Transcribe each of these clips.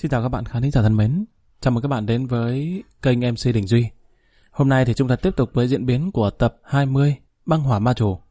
Xin chào các bạn khán giả thân mến. Chào mừng các bạn đến với kênh MC Đình Duy. Hôm nay thì chúng ta tiếp tục với diễn biến của tập 20 Băng Hỏa Ma Chủ.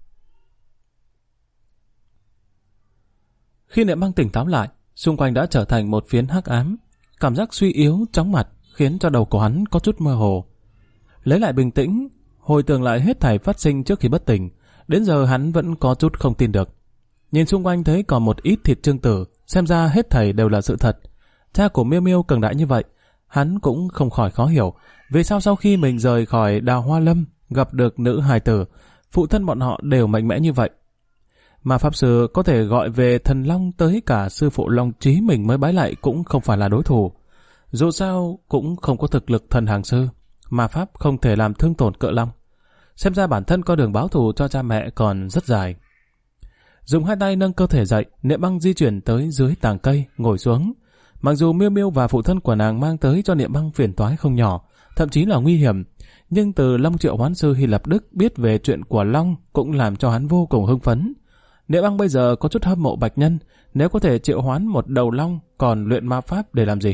Khi Niệm Băng tỉnh táo lại, xung quanh đã trở thành một phiến hắc ám. Cảm giác suy yếu, chóng mặt khiến cho đầu của hắn có chút mơ hồ. Lấy lại bình tĩnh, hồi tưởng lại hết thảy phát sinh trước khi bất tỉnh. Đến giờ hắn vẫn có chút không tin được. Nhìn xung quanh thấy còn một ít thịt trương tử, xem ra hết thảy đều là sự thật. Cha của Miêu Miêu cường đại như vậy, hắn cũng không khỏi khó hiểu vì sao sau khi mình rời khỏi Đào Hoa Lâm gặp được nữ hài tử, phụ thân bọn họ đều mạnh mẽ như vậy. Mà Pháp Sư có thể gọi về thần long tới cả sư phụ Long Trí mình mới bái lại cũng không phải là đối thủ. Dù sao cũng không có thực lực thần hàng sư, mà Pháp không thể làm thương tổn cự long. Xem ra bản thân con đường báo thù cho cha mẹ còn rất dài. Dùng hai tay nâng cơ thể dậy, Niệm Băng di chuyển tới dưới tàng cây, ngồi xuống. Mặc dù Miêu Miêu và phụ thân của nàng mang tới cho Niệm Băng phiền toái không nhỏ, thậm chí là nguy hiểm, nhưng từ Long Triệu Hoán Sư Hy Lập Đức biết về chuyện của Long cũng làm cho hắn vô cùng hưng phấn. Niệm Băng bây giờ có chút hâm mộ Bạch Nhân, nếu có thể triệu hoán một đầu long còn luyện ma pháp để làm gì?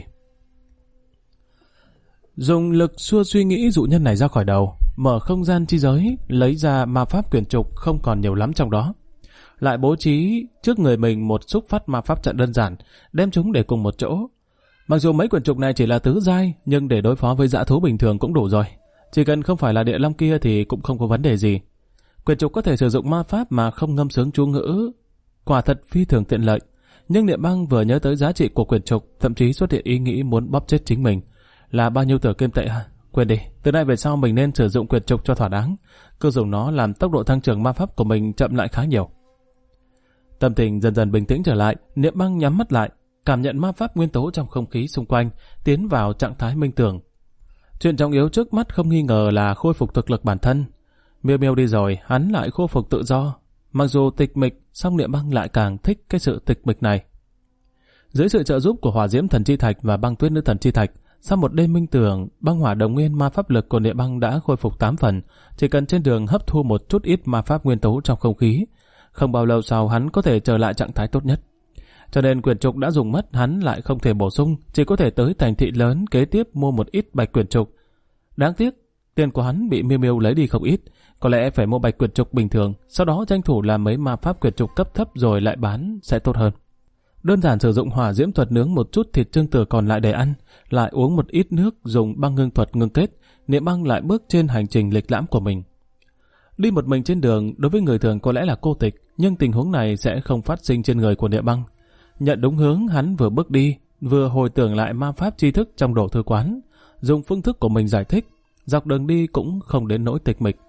Dùng lực xua suy nghĩ dụ nhân này ra khỏi đầu, mở không gian chi giới, lấy ra ma pháp quyển trục không còn nhiều lắm trong đó. Lại bố trí trước người mình một xúc phát ma pháp trận đơn giản, đem chúng để cùng một chỗ. Mặc dù mấy quyển trục này chỉ là tứ giai, nhưng để đối phó với dã thú bình thường cũng đủ rồi. Chỉ cần không phải là địa long kia thì cũng không có vấn đề gì. Quyển trục có thể sử dụng ma pháp mà không ngâm sướng chú ngữ, quả thật phi thường tiện lợi. Nhưng Niệm Băng vừa nhớ tới giá trị của quyển trục, thậm chí xuất hiện ý nghĩ muốn bóp chết chính mình. Là bao nhiêu tờ kim tệ hả? Quên đi, từ nay về sau mình nên sử dụng quyển trục cho thỏa đáng. Cứ dùng nó làm tốc độ tăng trưởng ma pháp của mình chậm lại khá nhiều. Tâm tình dần dần bình tĩnh trở lại, Niệm Băng nhắm mắt lại, cảm nhận ma pháp nguyên tố trong không khí xung quanh, tiến vào trạng thái minh tưởng. Chuyện trọng yếu trước mắt không nghi ngờ là khôi phục thực lực bản thân. Miêu Miêu đi rồi, hắn lại khôi phục tự do. Mặc dù tịch mịch, song Niệm Băng lại càng thích cái sự tịch mịch này. Dưới sự trợ giúp của Hỏa Diễm Thần Chi Thạch và Băng Tuyết Nữ Thần Chi Thạch, sau một đêm minh tưởng, băng hỏa đồng nguyên ma pháp lực của Niệm Băng đã khôi phục 8 phần, chỉ cần trên đường hấp thu một chút ít ma pháp nguyên tố trong không khí. Không bao lâu sau hắn có thể trở lại trạng thái tốt nhất. Cho nên quyển trục đã dùng mất, hắn lại không thể bổ sung, chỉ có thể tới thành thị lớn kế tiếp mua một ít bạch quyển trục. Đáng tiếc, tiền của hắn bị Miêu Miêu lấy đi không ít, có lẽ phải mua bạch quyển trục bình thường, sau đó tranh thủ làm mấy ma pháp quyển trục cấp thấp rồi lại bán sẽ tốt hơn. Đơn giản sử dụng hỏa diễm thuật nướng một chút thịt trương tử còn lại để ăn, lại uống một ít nước dùng băng ngưng thuật ngưng kết, Niệm Băng lại bước trên hành trình lịch lãm của mình. Đi một mình trên đường đối với người thường có lẽ là cô tịch, nhưng tình huống này sẽ không phát sinh trên người của Niệm Băng. Nhận đúng hướng, hắn vừa bước đi, vừa hồi tưởng lại ma pháp tri thức trong đồ thư quán, dùng phương thức của mình giải thích, dọc đường đi cũng không đến nỗi tịch mịch.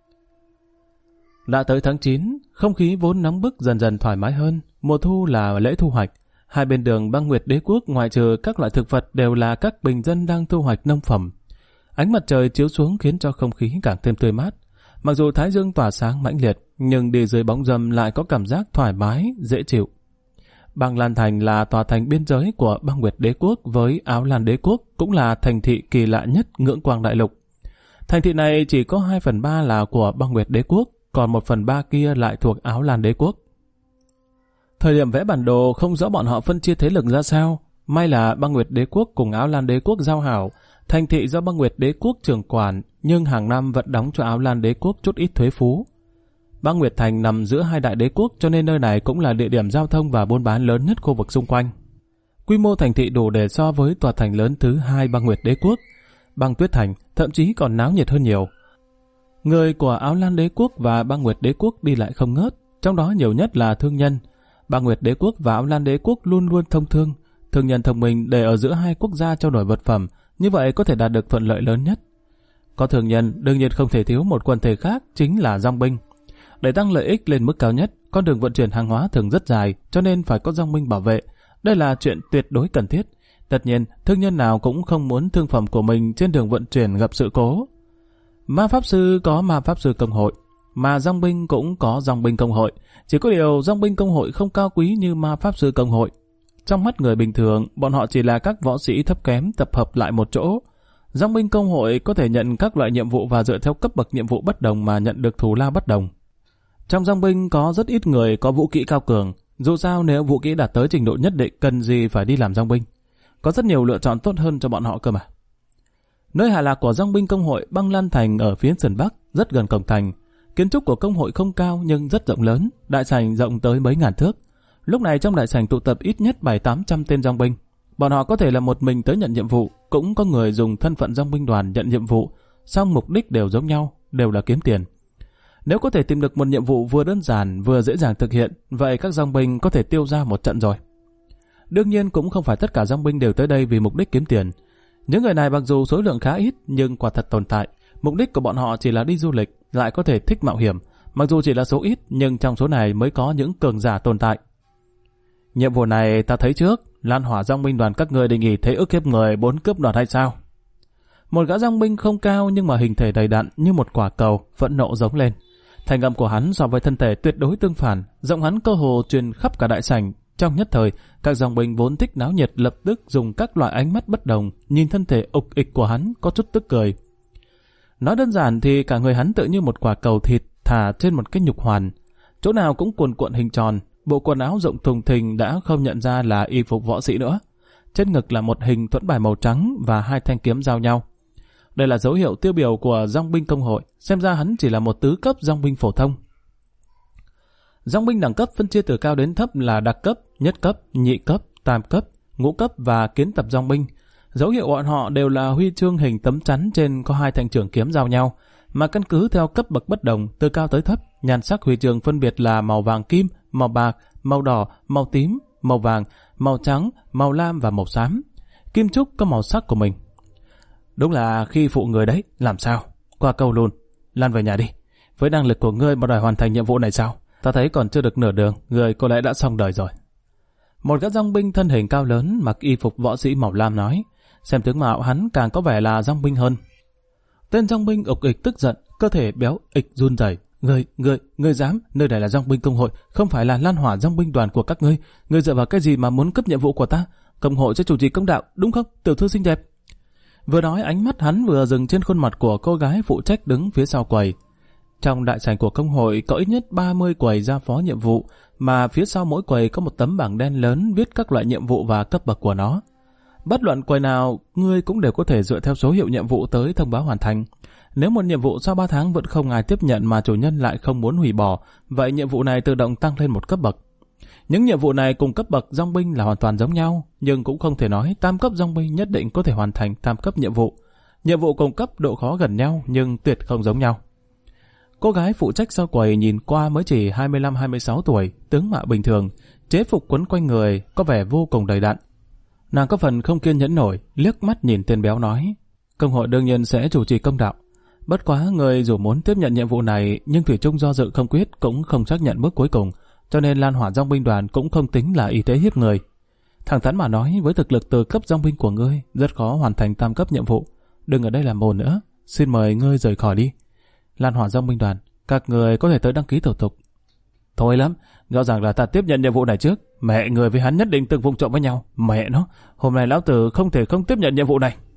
Đã tới tháng 9, không khí vốn nóng bức dần dần thoải mái hơn, mùa thu là lễ thu hoạch. Hai bên đường Băng Nguyệt Đế Quốc ngoại trừ các loại thực vật đều là các bình dân đang thu hoạch nông phẩm. Ánh mặt trời chiếu xuống khiến cho không khí càng thêm tươi mát. Mặc dù thái dương tỏa sáng mãnh liệt, nhưng đi dưới bóng râm lại có cảm giác thoải mái, dễ chịu. Băng Lan Thành là tòa thành biên giới của Băng Nguyệt Đế Quốc với Áo Lan Đế Quốc, cũng là thành thị kỳ lạ nhất Ngưỡng Quang Đại Lục. Thành thị này chỉ có 2/3 là của Băng Nguyệt Đế Quốc, còn 1/3 kia lại thuộc Áo Lan Đế Quốc. Thời điểm vẽ bản đồ không rõ bọn họ phân chia thế lực ra sao, may là Băng Nguyệt Đế Quốc cùng Áo Lan Đế Quốc giao hảo, thành thị do Băng Nguyệt Đế Quốc trưởng quản, nhưng hàng năm vẫn đóng cho Áo Lan Đế Quốc chút ít thuế phú. Băng Nguyệt Thành nằm giữa hai đại đế quốc cho nên nơi này cũng là địa điểm giao thông và buôn bán lớn nhất khu vực xung quanh. Quy mô thành thị đủ để so với tòa thành lớn thứ hai Băng Nguyệt Đế Quốc. Băng Tuyết Thành thậm chí còn náo nhiệt hơn nhiều. Người của Áo Lan Đế Quốc và Băng Nguyệt Đế Quốc đi lại không ngớt, trong đó nhiều nhất là thương nhân. Băng Nguyệt Đế Quốc và Áo Lan Đế Quốc luôn luôn thông thương. Thương nhân thông minh để ở giữa hai quốc gia trao đổi vật phẩm, như vậy có thể đạt được thuận lợi lớn nhất. Có thương nhân, đương nhiên không thể thiếu một quần thể khác, chính là dòng binh. Để tăng lợi ích lên mức cao nhất, con đường vận chuyển hàng hóa thường rất dài, cho nên phải có dòng binh bảo vệ. Đây là chuyện tuyệt đối cần thiết. Tất nhiên, thương nhân nào cũng không muốn thương phẩm của mình trên đường vận chuyển gặp sự cố. Ma pháp sư có ma pháp sư công hội, mà dòng binh cũng có dòng binh công hội. Chỉ có điều dòng binh công hội không cao quý như ma pháp sư công hội. Trong mắt người bình thường, bọn họ chỉ là các võ sĩ thấp kém tập hợp lại một chỗ. Dòng binh công hội có thể nhận các loại nhiệm vụ và dựa theo cấp bậc nhiệm vụ bất đồng mà nhận được thù lao bất đồng. Trong dòng binh có rất ít người có vũ kỹ cao cường, dù sao nếu vũ kỹ đạt tới trình độ nhất định cần gì phải đi làm dòng binh. có rất nhiều lựa chọn tốt hơn cho bọn họ cơ mà. Nơi hạ lạc của dòng binh công hội Băng Lan Thành ở phía sườn Bắc, rất gần cổng thành. Kiến trúc của công hội không cao nhưng rất rộng lớn, đại sảnh rộng tới mấy ngàn thước. Lúc này trong đại sảnh tụ tập ít nhất 700-800 tên dòng binh. Bọn họ có thể là một mình tới nhận nhiệm vụ, cũng có người dùng thân phận dòng binh đoàn nhận nhiệm vụ, song mục đích đều giống nhau, đều là kiếm tiền. Nếu có thể tìm được một nhiệm vụ vừa đơn giản vừa dễ dàng thực hiện, vậy các dòng binh có thể tiêu ra một trận rồi. Đương nhiên cũng không phải tất cả dòng binh đều tới đây vì mục đích kiếm tiền. Những người này mặc dù số lượng khá ít nhưng quả thật tồn tại. Mục đích của bọn họ chỉ là đi du lịch, lại có thể thích mạo hiểm. Mặc dù chỉ là số ít nhưng trong số này mới có những cường giả tồn tại. Nhiệm vụ này ta thấy trước, Lan Hỏa dòng binh đoàn các ngươi định nghỉ thế ức hiếp người 4 cướp đoạt hay sao? Một gã dòng binh không cao nhưng mà hình thể đầy đặn như một quả cầu, phẫn nộ giống lên. Thành âm của hắn so với thân thể tuyệt đối tương phản, giọng hắn cơ hồ truyền khắp cả đại sảnh. Trong nhất thời, các dòng binh vốn thích náo nhiệt lập tức dùng các loại ánh mắt bất đồng, nhìn thân thể ục ịch của hắn có chút tức cười. Nói đơn giản thì cả người hắn tự như một quả cầu thịt thả trên một cái nhục hoàn, chỗ nào cũng cuồn cuộn hình tròn, bộ quần áo rộng thùng thình đã không nhận ra là y phục võ sĩ nữa. Trên ngực là một hình thuẫn bài màu trắng và 2 thanh kiếm giao nhau. Đây là dấu hiệu tiêu biểu của dòng binh công hội, xem ra hắn chỉ là một tứ cấp dòng binh phổ thông. Dòng binh đẳng cấp phân chia từ cao đến thấp là đặc cấp, nhất cấp, nhị cấp, tam cấp, ngũ cấp và kiến tập dòng binh. Dấu hiệu bọn họ đều là huy chương hình tấm chắn trên có 2 thanh trường kiếm giao nhau, mà căn cứ theo cấp bậc bất đồng từ cao tới thấp, nhan sắc huy chương phân biệt là màu vàng kim, màu bạc, màu đỏ, màu tím, màu vàng, màu trắng, màu lam và màu xám. Kim trúc có màu sắc của mình. Đúng là khi phụ người đấy, làm sao? Qua câu luôn, Lan về nhà đi. Với năng lực của ngươi mà đòi hoàn thành nhiệm vụ này sao? Ta thấy còn chưa được nửa đường, người có lẽ đã xong đời rồi. Một gã dòng binh thân hình cao lớn mặc y phục võ sĩ màu lam nói, xem tướng mạo hắn càng có vẻ là dòng binh hơn. Tên dòng binh ục ịch tức giận, cơ thể béo ịch run rẩy. Ngươi dám, nơi này là dòng binh công hội, không phải là Lan Hỏa dòng binh đoàn của các ngươi. Ngươi dựa vào cái gì mà muốn cướp nhiệm vụ của ta? Công hội sẽ chủ trì công đạo, đúng không, tiểu thư xinh đẹp? Vừa nói ánh mắt hắn vừa dừng trên khuôn mặt của cô gái phụ trách đứng phía sau quầy. Trong đại sảnh của công hội có ít nhất 30 quầy ra phó nhiệm vụ, mà phía sau mỗi quầy có một tấm bảng đen lớn viết các loại nhiệm vụ và cấp bậc của nó. Bất luận quầy nào, ngươi cũng đều có thể dựa theo số hiệu nhiệm vụ tới thông báo hoàn thành. Nếu một nhiệm vụ sau 3 tháng vẫn không ai tiếp nhận mà chủ nhân lại không muốn hủy bỏ, vậy nhiệm vụ này tự động tăng lên một cấp bậc. Những nhiệm vụ này cùng cấp bậc dòng binh là hoàn toàn giống nhau, nhưng cũng không thể nói tam cấp dòng binh nhất định có thể hoàn thành tam cấp nhiệm vụ. Nhiệm vụ cùng cấp độ khó gần nhau nhưng tuyệt không giống nhau. Cô gái phụ trách sau quầy nhìn qua mới chỉ 25-26 tuổi, tướng mạo bình thường, chế phục quấn quanh người, có vẻ vô cùng đầy đặn. Nàng có phần không kiên nhẫn nổi, liếc mắt nhìn tên béo nói, công hội đương nhiên sẽ chủ trì công đạo. Bất quá người dù muốn tiếp nhận nhiệm vụ này nhưng thủy chung do dự không quyết cũng không xác nhận bước cuối cùng, cho nên Lan Hỏa dòng binh đoàn cũng không tính là y tế hiếp người. Thẳng thắn mà nói, với thực lực từ cấp dòng binh của ngươi rất khó hoàn thành tam cấp nhiệm vụ. Đừng ở đây làm mồn nữa, xin mời ngươi rời khỏi đi. Lan Hỏa dòng binh đoàn, các người có thể tới đăng ký thủ tục. Thôi lắm, rõ ràng là ta tiếp nhận nhiệm vụ này trước. Mẹ người với hắn nhất định từng vụng trộm với nhau. Mẹ nó, hôm nay lão tử không thể không tiếp nhận nhiệm vụ này.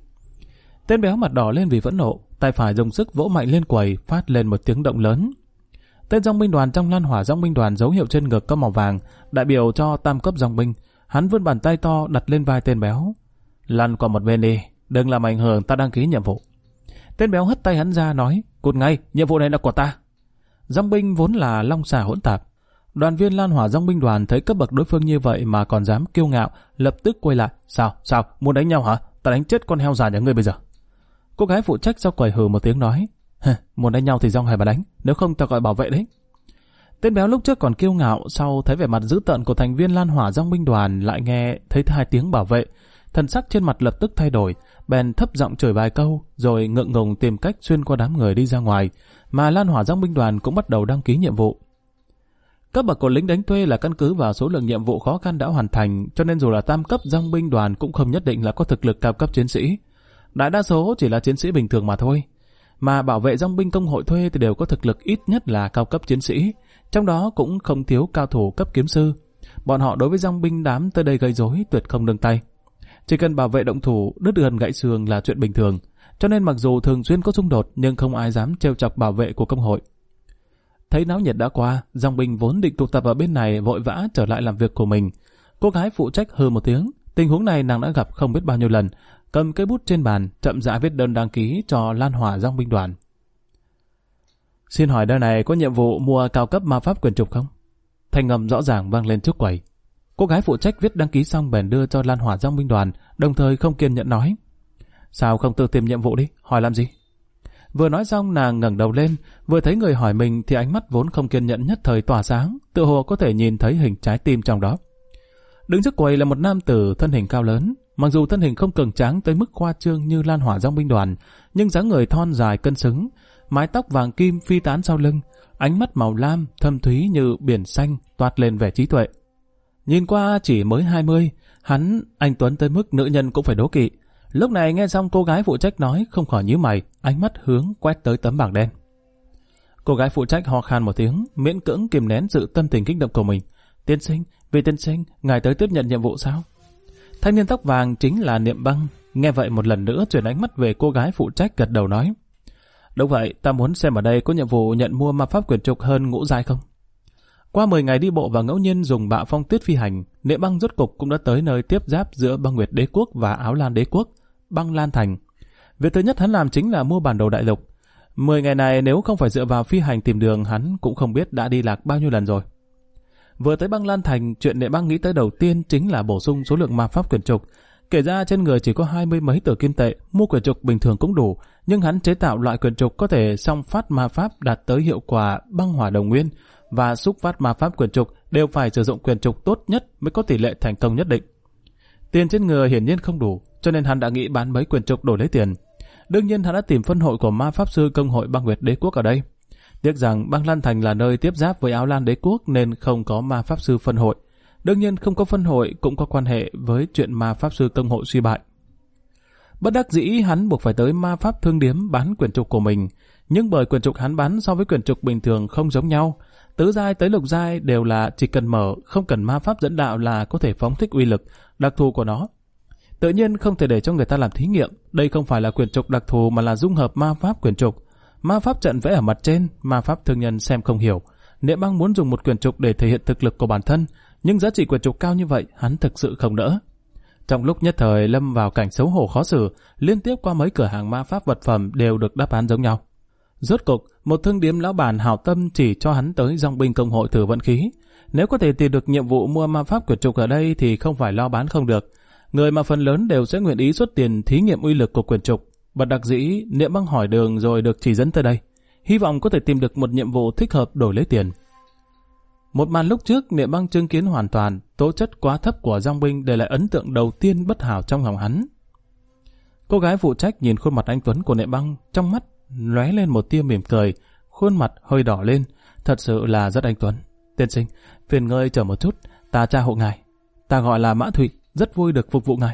Tên béo mặt đỏ lên vì phẫn nộ, tay phải dùng sức vỗ mạnh lên quầy, phát lên một tiếng động lớn. Tên dòng binh đoàn trong Lan Hỏa dòng binh đoàn dấu hiệu trên ngực có màu vàng, đại biểu cho tam cấp dòng binh. Hắn vươn bàn tay to đặt lên vai tên béo. Lăn qua một bên đi, đừng làm ảnh hưởng ta đăng ký nhiệm vụ. Tên béo hất tay hắn ra nói, cút ngay, nhiệm vụ này là của ta. Dòng binh vốn là long xà hỗn tạp. Đoàn viên Lan Hỏa dòng binh đoàn thấy cấp bậc đối phương như vậy mà còn dám kiêu ngạo, lập tức quay lại. Sao, muốn đánh nhau hả? Ta đánh chết con heo già nhà ngươi bây giờ. Cô gái phụ trách sau quầy hừ một tiếng nói, muốn đánh nhau thì dòng hề mà đánh, nếu không ta gọi bảo vệ đấy. Tên béo lúc trước còn kiêu ngạo, sau thấy vẻ mặt dữ tợn của thành viên Lan Hỏa dòng binh đoàn lại nghe thấy 2 tiếng bảo vệ, thần sắc trên mặt lập tức thay đổi, bèn thấp giọng chửi vài câu, rồi ngượng ngùng tìm cách xuyên qua đám người đi ra ngoài, mà Lan Hỏa dòng binh đoàn cũng bắt đầu đăng ký nhiệm vụ. Cấp bậc của lính đánh thuê là căn cứ vào số lượng nhiệm vụ khó khăn đã hoàn thành, cho nên dù là tam cấp dòng binh đoàn cũng không nhất định là có thực lực cao cấp chiến sĩ. Đại đa số chỉ là chiến sĩ bình thường mà thôi. Mà bảo vệ dòng binh công hội thuê thì đều có thực lực ít nhất là cao cấp chiến sĩ, trong đó cũng không thiếu cao thủ cấp kiếm sư. Bọn họ đối với dòng binh đám tới đây gây rối tuyệt không nương tay. Chỉ cần bảo vệ động thủ, đứt gân gãy xương là chuyện bình thường, cho nên mặc dù thường xuyên có xung đột nhưng không ai dám trêu chọc bảo vệ của công hội. Thấy náo nhiệt đã qua, dòng binh vốn định tụ tập ở bên này vội vã trở lại làm việc của mình. Cô gái phụ trách hừ một tiếng, Tình huống này nàng đã gặp không biết bao nhiêu lần, cầm cây bút trên bàn, chậm rãi viết đơn đăng ký cho Lan Hỏa Dòng binh đoàn. Xin hỏi đơn này có nhiệm vụ mua cao cấp ma pháp quyền trục không? Thanh âm rõ ràng vang lên trước quầy. Cô gái phụ trách viết đăng ký xong bèn đưa cho Lan Hỏa Dòng binh đoàn, đồng thời không kiên nhẫn nói: Sao không tự tìm nhiệm vụ đi, hỏi làm gì? Vừa nói xong nàng ngẩng đầu lên, vừa thấy người hỏi mình thì ánh mắt vốn không kiên nhẫn nhất thời tỏa sáng, tựa hồ có thể nhìn thấy hình trái tim trong đó. Đứng trước quầy là một nam tử thân hình cao lớn, mặc dù thân hình không cường tráng tới mức khoa trương như Lan Hỏa Dòng binh đoàn, nhưng dáng người thon dài cân xứng, mái tóc vàng kim phi tán sau lưng, ánh mắt màu lam thâm thúy như biển xanh toát lên vẻ trí tuệ. Nhìn qua chỉ mới 20, hắn anh tuấn tới mức nữ nhân cũng phải đố kỵ. Lúc này nghe xong cô gái phụ trách nói không khỏi nhíu mày, ánh mắt hướng quét tới tấm bảng đen. Cô gái phụ trách ho khan một tiếng, miễn cưỡng kìm nén sự tâm tình kích động của mình. Tiên sinh, vì tiên sinh, ngài tới tiếp nhận nhiệm vụ sao? Thanh niên tóc vàng chính là Niệm Băng, nghe vậy một lần nữa chuyển ánh mắt về cô gái phụ trách gật đầu nói: Đúng vậy, ta muốn xem ở đây có nhiệm vụ nhận mua ma pháp quyền trục hơn ngũ giai không? Qua 10 ngày đi bộ và ngẫu nhiên dùng bạo phong tuyết phi hành, Niệm Băng rốt cục cũng đã tới nơi tiếp giáp giữa Băng Nguyệt Đế Quốc và Áo Lan Đế Quốc, Băng Lan Thành. Việc thứ nhất hắn làm chính là mua bản đồ đại lục. 10 ngày này nếu không phải dựa vào phi hành tìm đường, hắn cũng không biết đã đi lạc bao nhiêu lần rồi. Vừa tới Băng Lan Thành, chuyện Niệm Băng nghĩ tới đầu tiên chính là bổ sung số lượng ma pháp quyền trục. Kể ra trên người chỉ có 20 mấy tờ kim tệ, mua quyền trục bình thường cũng đủ, nhưng hắn chế tạo loại quyền trục có thể song phát ma pháp đạt tới hiệu quả băng hỏa đồng nguyên, và xúc phát ma pháp quyền trục đều phải sử dụng quyền trục tốt nhất mới có tỷ lệ thành công nhất định. Tiền trên người hiển nhiên không đủ, cho nên hắn đã nghĩ bán mấy quyền trục đổi lấy tiền. Đương nhiên hắn đã tìm phân hội của ma pháp sư công hội Băng Nguyệt Đế Quốc ở đây. Tiếc rằng Băng Lan Thành là nơi tiếp giáp với Áo Lan Đế Quốc nên không có ma pháp sư phân hội. Đương nhiên không có phân hội cũng có quan hệ với chuyện ma pháp sư công hội suy bại. Bất đắc dĩ hắn buộc phải tới ma pháp thương điếm bán quyền trục của mình, nhưng bởi quyền trục hắn bán so với quyền trục bình thường không giống nhau, tứ giai tới lục giai đều là chỉ cần mở, không cần ma pháp dẫn đạo là có thể phóng thích uy lực đặc thù của nó. Tự nhiên không thể để cho người ta làm thí nghiệm, đây không phải là quyền trục đặc thù mà là dung hợp ma pháp quyền trục. Ma pháp trận vẽ ở mặt trên, ma pháp thương nhân xem không hiểu. Niệm Băng muốn dùng một quyền trục để thể hiện thực lực của bản thân, nhưng giá trị quyền trục cao như vậy hắn thực sự không đỡ. Trong lúc nhất thời lâm vào cảnh xấu hổ khó xử, liên tiếp qua mấy cửa hàng ma pháp vật phẩm đều được đáp án giống nhau. Rốt cục, một thương điếm lão bản hảo tâm chỉ cho hắn tới dòng binh công hội thử vận khí. Nếu có thể tìm được nhiệm vụ mua ma pháp quyền trục ở đây thì không phải lo bán không được. Người mà phần lớn đều sẽ nguyện ý xuất tiền thí nghiệm uy lực của quyền trục. Bất đắc dĩ, Niệm Băng hỏi đường rồi được chỉ dẫn tới đây, hy vọng có thể tìm được một nhiệm vụ thích hợp đổi lấy tiền. Một màn lúc trước Niệm Băng chứng kiến hoàn toàn, tố chất quá thấp của dòng binh để lại ấn tượng đầu tiên bất hảo trong lòng hắn. Cô gái phụ trách nhìn khuôn mặt anh tuấn của Niệm Băng, trong mắt lóe lên một tia mỉm cười, khuôn mặt hơi đỏ lên, thật sự là rất anh tuấn. Tiên sinh, phiền ngơi chờ một chút, ta tra hộ ngài. Ta gọi là Mã Thụy, rất vui được phục vụ ngài.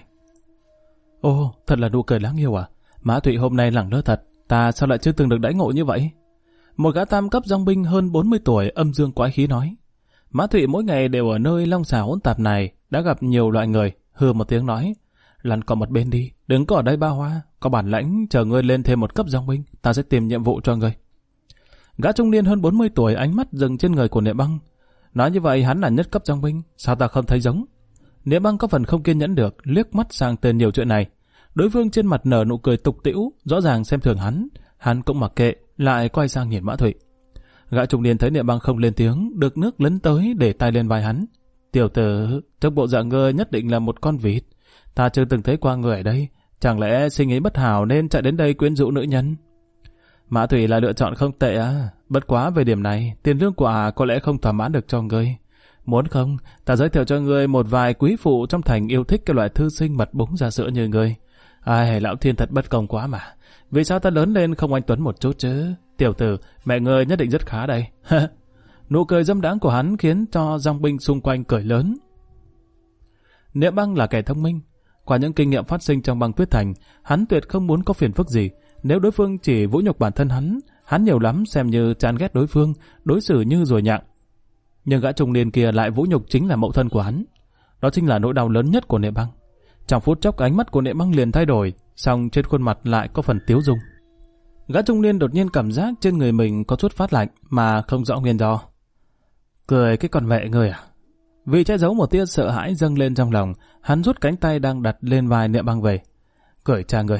Ồ, thật là nụ cười đáng yêu à? Mã Thụy hôm nay lẳng lơ thật, ta sao lại chưa từng được đãi ngộ như vậy? Một gã tam cấp dòng binh hơn 40 tuổi âm dương quái khí nói. Mã Thụy mỗi ngày đều ở nơi long xà hỗn tạp này, đã gặp nhiều loại người, hừ một tiếng nói, lăn qua một bên đi, đừng có ở đây ba hoa, có bản lãnh chờ ngươi lên thêm một cấp dòng binh, ta sẽ tìm nhiệm vụ cho ngươi. Gã trung niên hơn 40 tuổi ánh mắt dừng trên người của Niệm Băng. Nói như vậy hắn là nhất cấp dòng binh, sao ta không thấy giống? Niệm Băng có phần không kiên nhẫn được, liếc mắt sang tên nhiều chuyện này. Đối phương trên mặt nở nụ cười tục tĩu, rõ ràng xem thường hắn cũng mặc kệ, lại quay sang nhìn Mã Thụy. Gã trung niên thấy Niệm Băng không lên tiếng, được nước lấn tới để tay lên vai hắn. Tiểu tử, trong bộ dạng ngươi nhất định là một con vịt. Ta chưa từng thấy qua người ở đây, chẳng lẽ sinh ý bất hảo nên chạy đến đây quyến rũ nữ nhân? Mã Thụy là lựa chọn không tệ à, bất quá về điểm này, tiền lương của có lẽ không thỏa mãn được cho ngươi. Muốn không, ta giới thiệu cho ngươi một vài quý phụ trong thành yêu thích cái loại thư sinh mật búng ra sữa như ngươi. Ai, lão thiên thật bất công quá mà. Vì sao ta lớn lên không anh tuấn một chút chứ? Tiểu tử, mẹ ngươi nhất định rất khá đây. Nụ cười dâm đãng của hắn khiến cho dòng binh xung quanh cười lớn. Niệm Băng là kẻ thông minh. Qua những kinh nghiệm phát sinh trong băng tuyết thành, hắn tuyệt không muốn có phiền phức gì. Nếu đối phương chỉ vũ nhục bản thân hắn nhiều lắm xem như chán ghét đối phương, đối xử như ruồi nhặng. Nhưng gã trung niên kia lại vũ nhục chính là mẫu thân của hắn. Đó chính là nỗi đau lớn nhất của Niệm Băng. Trong phút chốc ánh mắt của Niệm Băng liền thay đổi, song trên khuôn mặt lại có phần tiếu dung. Gã trung niên đột nhiên cảm giác trên người mình có chút phát lạnh mà không rõ nguyên do. Cười cái con mẹ ngươi à? Vì che giấu một tia sợ hãi dâng lên trong lòng, hắn rút cánh tay đang đặt lên vai Niệm Băng về. Cởi cha người.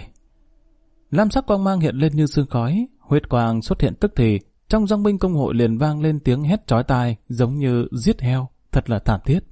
Lam sắc quang mang hiện lên như sương khói, huyết quang xuất hiện tức thì, trong dòng binh công hội liền vang lên tiếng hét chói tai giống như giết heo, thật là thảm thiết.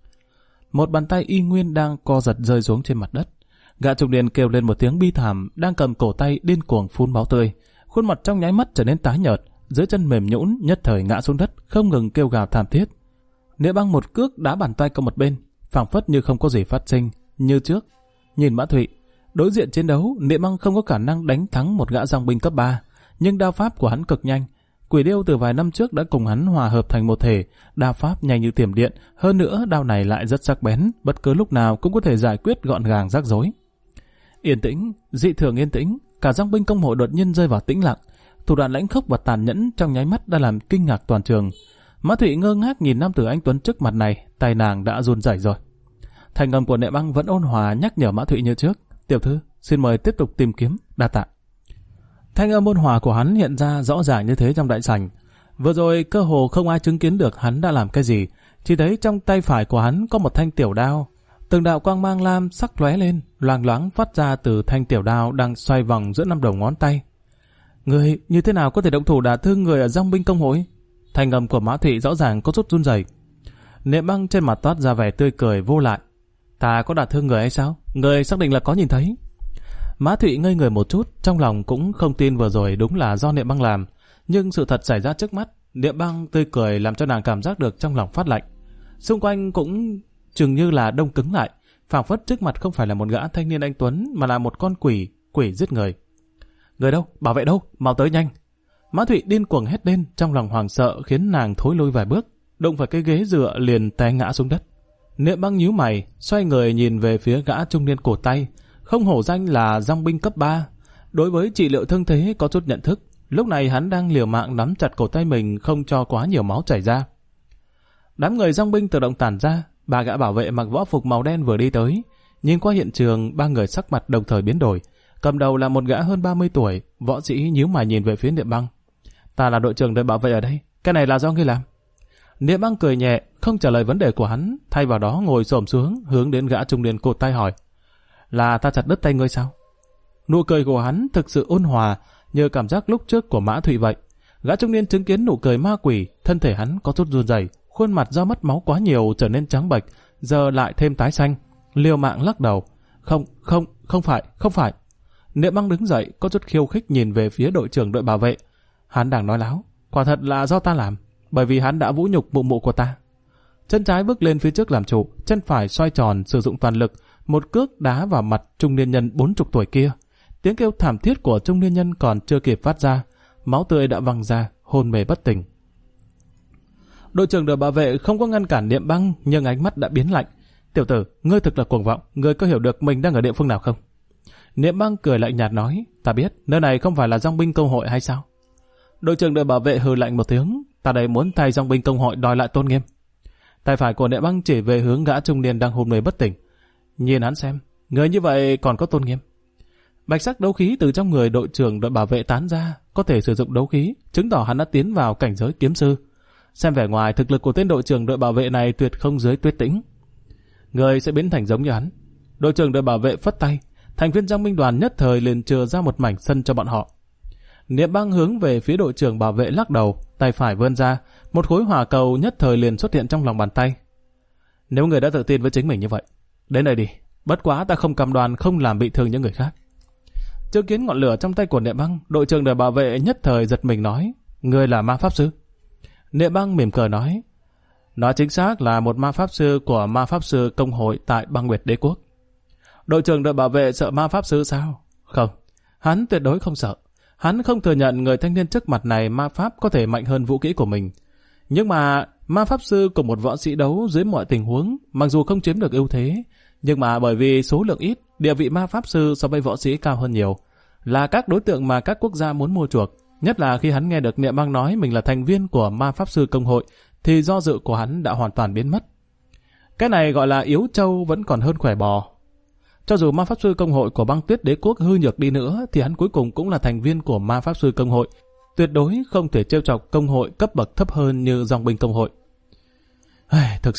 Một bàn tay y nguyên đang co giật rơi xuống trên mặt đất. Gã trung niên kêu lên một tiếng bi thảm, đang cầm cổ tay điên cuồng phun máu tươi, khuôn mặt trong nháy mắt trở nên tái nhợt, dưới chân mềm nhũn nhất thời ngã xuống đất, không ngừng kêu gào thảm thiết. Niệm Băng một cước đá bàn tay qua một bên, phảng phất như không có gì phát sinh, như trước. Nhìn Mã Thụy, đối diện chiến đấu, Niệm Băng không có khả năng đánh thắng một gã dòng binh cấp 3, nhưng đao pháp của hắn cực nhanh. Quỷ Điêu từ vài năm trước đã cùng hắn hòa hợp thành một thể, đao pháp nhanh như tiềm điện, hơn nữa đao này lại rất sắc bén, bất cứ lúc nào cũng có thể giải quyết gọn gàng rắc rối. Yên tĩnh, dị thường yên tĩnh, cả dòng binh công hội đột nhiên rơi vào tĩnh lặng. Thủ đoạn lãnh khốc và tàn nhẫn trong nháy mắt đã làm kinh ngạc toàn trường. Mã Thụy ngơ ngác nhìn nam tử anh tuấn trước mặt này, tay nàng đã run rẩy rồi. Thành âm của Niệm Băng vẫn ôn hòa nhắc nhở Mã Thụy như trước. Tiểu thư, xin mời tiếp tục tìm kiếm, đa tạ. Thanh âm ôn hòa của hắn hiện ra rõ ràng như thế trong đại sảnh. Vừa rồi cơ hồ không ai chứng kiến được hắn đã làm cái gì, chỉ thấy trong tay phải của hắn có một thanh tiểu đao. Từng đạo quang mang lam sắc lóe lên, loang loáng phát ra từ thanh tiểu đao đang xoay vòng giữa năm đầu ngón tay. Người như thế nào có thể động thủ đả thương người ở dòng binh công hội? Thanh âm của Mã Thụy rõ ràng có chút run rẩy. Niệm Băng trên mặt toát ra vẻ tươi cười vô lại. Ta có đả thương người hay sao? Người xác định là có nhìn thấy. Mã Thụy ngây người một chút, trong lòng cũng không tin vừa rồi đúng là do Niệm Băng làm, nhưng sự thật xảy ra trước mắt, Niệm Băng tươi cười làm cho nàng cảm giác được trong lòng phát lạnh. Xung quanh cũng chừng như là đông cứng lại, phảng phất trước mặt không phải là một gã thanh niên anh tuấn mà là một con quỷ giết người. Người đâu? Bảo vệ đâu? Mau tới nhanh! Mã Thụy điên cuồng hét lên, trong lòng hoảng sợ khiến nàng thối lui vài bước, đụng phải cái ghế dựa liền té ngã xuống đất. Niệm Băng nhíu mày, xoay người nhìn về phía gã trung niên cổ tay, không hổ danh là dòng binh cấp 3. Đối với trị liệu thương thế có chút nhận thức, lúc này hắn đang liều mạng nắm chặt cổ tay mình không cho quá nhiều máu chảy ra. Đám người dòng binh tự động tản ra, ba gã bảo vệ mặc võ phục màu đen vừa đi tới, nhìn qua hiện trường ba người sắc mặt đồng thời biến đổi. Cầm đầu là một gã hơn 30 tuổi, võ sĩ nhíu mày nhìn về phía Niệm Băng. Ta là đội trưởng đội bảo vệ ở đây, cái này là do ngươi làm. Niệm Băng cười nhẹ, không trả lời vấn đề của hắn, thay vào đó ngồi xổm xuống, hướng đến gã trung niên cột tay hỏi: Là ta chặt đứt tay ngươi sao? Nụ cười của hắn thực sự ôn hòa, như cảm giác lúc trước của Mã Thụy vậy. Gã trung niên chứng kiến nụ cười ma quỷ, thân thể hắn có chút run rẩy, khuôn mặt do mất máu quá nhiều trở nên trắng bệch, giờ lại thêm tái xanh, liều mạng lắc đầu. Không phải. Niệm Băng đứng dậy, có chút khiêu khích nhìn về phía đội trưởng đội bảo vệ. Hắn đang nói láo, quả thật là do ta làm, bởi vì hắn đã vũ nhục mụ mụ của ta. Chân trái bước lên phía trước làm chủ, chân phải xoay tròn sử dụng toàn lực, một cước đá vào mặt trung niên nhân 40 tuổi kia. Tiếng kêu thảm thiết của trung niên nhân còn chưa kịp phát ra, máu tươi đã văng ra, hôn mê bất tỉnh. Đội trưởng đội bảo vệ không có ngăn cản Niệm Băng, nhưng ánh mắt đã biến lạnh. Tiểu tử, ngươi thực là cuồng vọng, ngươi có hiểu được mình đang ở địa phương nào không? Niệm Băng cười lạnh nhạt nói, ta biết, nơi này không phải là dòng binh công hội hay sao? Đội trưởng đội bảo vệ hừ lạnh một tiếng, ta đây muốn thay dòng binh công hội đòi lại tôn nghiêm. Tay phải của Niệm Băng chỉ về hướng gã trung niên đang hôn mê bất tỉnh. Nhìn hắn xem, người như vậy còn có tôn nghiêm. Bạch sắc đấu khí từ trong người đội trưởng đội bảo vệ tán ra, có thể sử dụng đấu khí, chứng tỏ hắn đã tiến vào cảnh giới kiếm sư. Xem vẻ ngoài, thực lực của tên đội trưởng đội bảo vệ này tuyệt không dưới Tuyết Tĩnh. Người sẽ biến thành giống như hắn. Đội trưởng đội bảo vệ phất tay, thành viên dòng binh đoàn nhất thời liền chừa ra một mảnh sân cho bọn họ. Niệm Băng hướng về phía đội trưởng bảo vệ lắc đầu, tay phải vươn ra, một khối hỏa cầu nhất thời liền xuất hiện trong lòng bàn tay. Nếu người đã tự tin với chính mình như vậy, đến đây đi, bất quá ta không cam đoan không làm bị thương những người khác. Chứng kiến ngọn lửa trong tay của Niệm Băng, đội trưởng đội bảo vệ nhất thời giật mình nói, ngươi là ma pháp sư? Niệm Băng mỉm cười nói, nó chính xác là một ma pháp sư của ma pháp sư công hội tại Băng Nguyệt Đế Quốc. Đội trưởng đội bảo vệ sợ ma pháp sư sao? Không, hắn tuyệt đối không sợ. Hắn không thừa nhận người thanh niên trước mặt này ma pháp có thể mạnh hơn vũ kỹ của mình. Nhưng mà ma pháp sư cùng một võ sĩ đấu dưới mọi tình huống, mặc dù không chiếm được ưu thế, nhưng mà bởi vì số lượng ít, địa vị ma pháp sư so với võ sĩ cao hơn nhiều, là các đối tượng mà các quốc gia muốn mua chuộc. Nhất là khi hắn nghe được Niệm Băng nói mình là thành viên của ma pháp sư công hội, thì do dự của hắn đã hoàn toàn biến mất. Cái này gọi là yếu trâu vẫn còn hơn khỏe bò. Cho dù ma pháp sư công hội của Băng Tuyết Đế Quốc hư nhược đi nữa, thì hắn cuối cùng cũng là thành viên của ma pháp sư công hội, tuyệt đối không thể trêu chọc công hội cấp bậc thấp hơn như dòng binh công hội. Thực xin lỗi,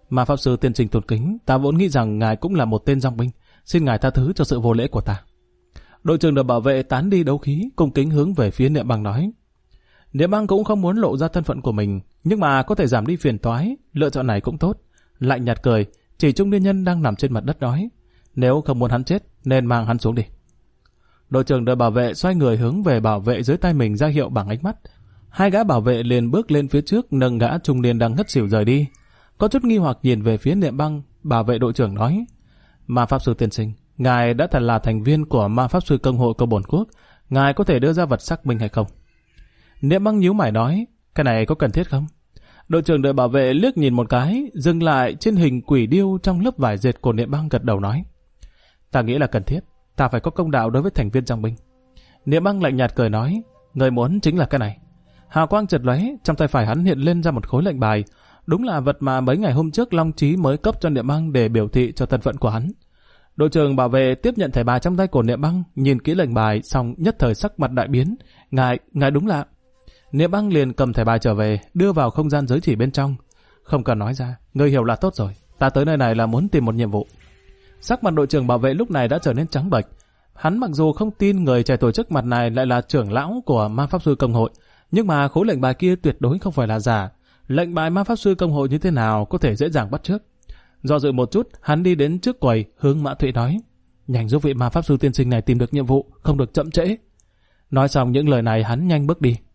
Mà Pháp Sư tiên sinh tôn kính, ta vốn nghĩ rằng ngài cũng là một tên dòng binh, xin ngài tha thứ cho sự vô lễ của ta. Đội trưởng đội bảo vệ tán đi đấu khí, cung kính hướng về phía Niệm Băng nói. Niệm Băng cũng không muốn lộ ra thân phận của mình, nhưng mà có thể giảm đi phiền toái, lựa chọn này cũng tốt. Lạnh nhạt cười, chỉ trung niên nhân đang nằm trên mặt đất nói, nếu không muốn hắn chết, nên mang hắn xuống đi. Đội trưởng đội bảo vệ xoay người hướng về bảo vệ dưới tay mình ra hiệu bằng ánh mắt. Hai gã bảo vệ liền bước lên phía trước, nâng gã trung niên đang ngất xỉu rời đi. Có chút nghi hoặc nhìn về phía Niệm Băng, bảo vệ đội trưởng nói, Ma Pháp Sư tiên sinh, ngài đã thật là thành viên của Ma Pháp Sư Công hội của bổn quốc, ngài có thể đưa ra vật xác minh hay không? Niệm Băng nhíu mày nói, cái này có cần thiết không? Đội trưởng đội bảo vệ liếc nhìn một cái, dừng lại trên hình quỷ điêu trong lớp vải dệt của Niệm Băng, gật đầu nói, ta nghĩ là cần thiết, ta phải có công đạo đối với thành viên dòng binh. Niệm Băng lạnh nhạt cười nói, người muốn chính là cái này. Hào quang chợt lóe, trong tay phải hắn hiện lên ra một khối lệnh bài, đúng là vật mà mấy ngày hôm trước Long Chí mới cấp cho Niệm Băng để biểu thị cho thân phận của hắn. Đội trưởng bảo vệ tiếp nhận thẻ bài trong tay của Niệm Băng, nhìn kỹ lệnh bài, xong nhất thời sắc mặt đại biến. Ngài đúng là... Niệm Băng liền cầm thẻ bài trở về, đưa vào không gian giới chỉ bên trong. Không cần nói ra, ngươi hiểu là tốt rồi. Ta tới nơi này là muốn tìm một nhiệm vụ. Sắc mặt đội trưởng bảo vệ lúc này đã trở nên trắng bệch. Hắn mặc dù không tin người trẻ tuổi trước mặt này lại là trưởng lão của Ma Pháp Sư Công hội, nhưng mà khối lệnh bài kia tuyệt đối không phải là giả. Lệnh bài Ma Pháp Sư Công hội như thế nào có thể dễ dàng bắt chước. Do dự một chút, hắn đi đến trước quầy, hướng Mã Thụy nói, nhanh giúp vị Ma Pháp Sư tiên sinh này tìm được nhiệm vụ, không được chậm trễ. Nói xong những lời này, hắn nhanh bước đi.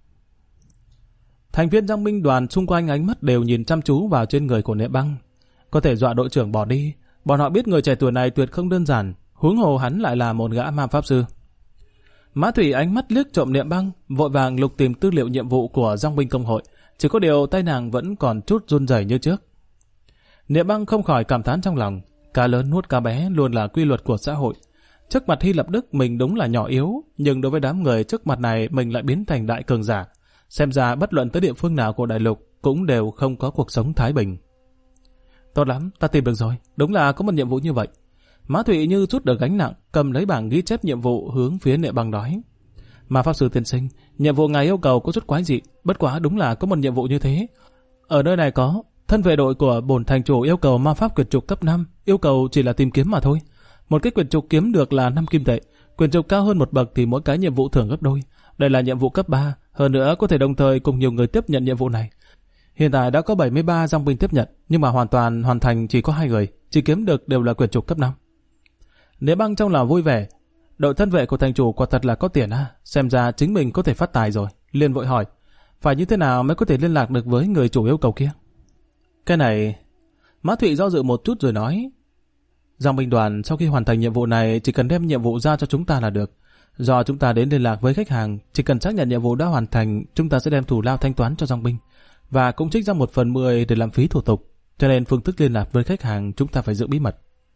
Thành viên dòng binh đoàn xung quanh ánh mắt đều nhìn chăm chú vào trên người của Niệm Băng. Có thể dọa đội trưởng bỏ đi, bọn họ biết người trẻ tuổi này tuyệt không đơn giản, huống hồ hắn lại là một gã ma pháp sư. Mã Thủy ánh mắt liếc trộm Niệm Băng, vội vàng lục tìm tư liệu nhiệm vụ của dòng binh công hội, chỉ có điều tay nàng vẫn còn chút run rẩy như trước. Niệm Băng không khỏi cảm thán trong lòng, cá lớn nuốt cá bé luôn là quy luật của xã hội. Trước mặt Hy Lập Đức mình đúng là nhỏ yếu, nhưng đối với đám người trước mặt này mình lại biến thành đại cường giả. Xem ra bất luận tới địa phương nào của đại lục cũng đều không có cuộc sống thái bình. Tốt lắm, ta tìm được rồi, đúng là có một nhiệm vụ như vậy. Mã Thụy như chút được gánh nặng, cầm lấy bảng ghi chép nhiệm vụ hướng phía Niệm Băng nói. Ma Pháp Sư tiên sinh, nhiệm vụ ngài yêu cầu có chút quái dị, bất quá đúng là có một nhiệm vụ như thế. Ở nơi này có, thân vệ đội của bổn thành chủ yêu cầu ma pháp quyển trục cấp 5, yêu cầu chỉ là tìm kiếm mà thôi. Một cái quyển trục kiếm được là 5 kim tệ, quyển trục cao hơn một bậc thì mỗi cái nhiệm vụ thưởng gấp đôi. Đây là nhiệm vụ cấp 3, hơn nữa có thể đồng thời cùng nhiều người tiếp nhận nhiệm vụ này. Hiện tại đã có 73 dòng binh tiếp nhận, nhưng mà hoàn thành chỉ có 2 người, chỉ kiếm được đều là quyển trục cấp 5. Niệm Băng trong lòng vui vẻ, đội thân vệ của thành chủ quả thật là có tiền à, xem ra chính mình có thể phát tài rồi, liền vội hỏi, phải như thế nào mới có thể liên lạc được với người chủ yêu cầu kia? Cái này, Mã Thụy do dự một chút rồi nói, dòng binh đoàn sau khi hoàn thành nhiệm vụ này chỉ cần đem nhiệm vụ ra cho chúng ta là được. Do chúng ta đến liên lạc với khách hàng, chỉ cần xác nhận nhiệm vụ đã hoàn thành, chúng ta sẽ đem thù lao thanh toán cho dòng binh, và cũng trích ra 1/10 để làm phí thủ tục. Cho nên phương thức liên lạc với khách hàng chúng ta phải giữ bí mật.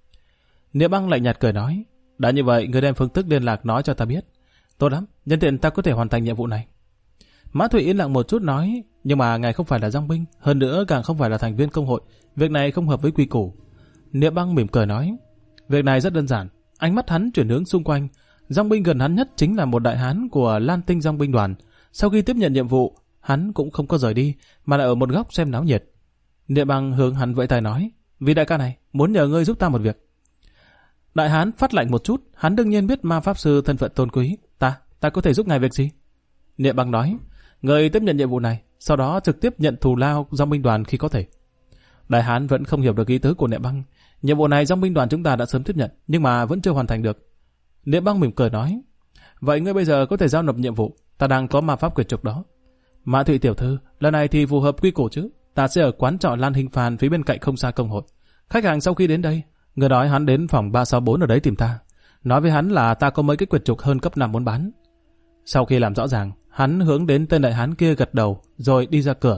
Niệm Băng lạnh nhạt cười nói, đã như vậy người đem phương thức liên lạc nói cho ta biết. Tốt lắm, nhân tiện ta có thể hoàn thành nhiệm vụ này. Mã Thụy yên lặng một chút nói, nhưng mà ngài không phải là dòng binh, hơn nữa càng không phải là thành viên công hội, việc này không hợp với quy củ. Niệm Băng mỉm cười nói, việc này rất đơn giản. Ánh mắt hắn chuyển hướng xung quanh, dòng binh gần hắn nhất chính là một đại hán của Lan Tinh dòng binh đoàn. Sau khi tiếp nhận nhiệm vụ, hắn cũng không có rời đi, mà lại ở một góc xem náo nhiệt. Niệm Băng hướng hắn vẫy tay nói, vì đại ca này muốn nhờ ngươi giúp ta một việc. Đại hán phát lạnh một chút, hắn đương nhiên biết ma pháp sư thân phận tôn quý. Ta có thể giúp ngài việc gì? Niệm Băng nói, người tiếp nhận nhiệm vụ này, sau đó trực tiếp nhận thù lao dòng binh đoàn khi có thể. Đại hán vẫn không hiểu được ý tứ của Niệm Băng. Nhiệm vụ này dòng binh đoàn chúng ta đã sớm tiếp nhận, nhưng mà vẫn chưa hoàn thành được. Niệm Băng mỉm cười nói, vậy ngươi bây giờ có thể giao nộp nhiệm vụ, ta đang có ma pháp quyển trục đó. Mã Thụy tiểu thư, lần này thì phù hợp quy củ chứ? Ta sẽ ở quán trọ Lan Hinh Phàn phía bên cạnh không xa công hội. Khách hàng sau khi đến đây, người nói hắn đến phòng 364 ở đấy tìm ta. Nói với hắn là ta có mấy cái quyển trục hơn cấp 5 muốn bán. Sau khi làm rõ ràng, hắn hướng đến tên đại hán kia gật đầu, rồi đi ra cửa.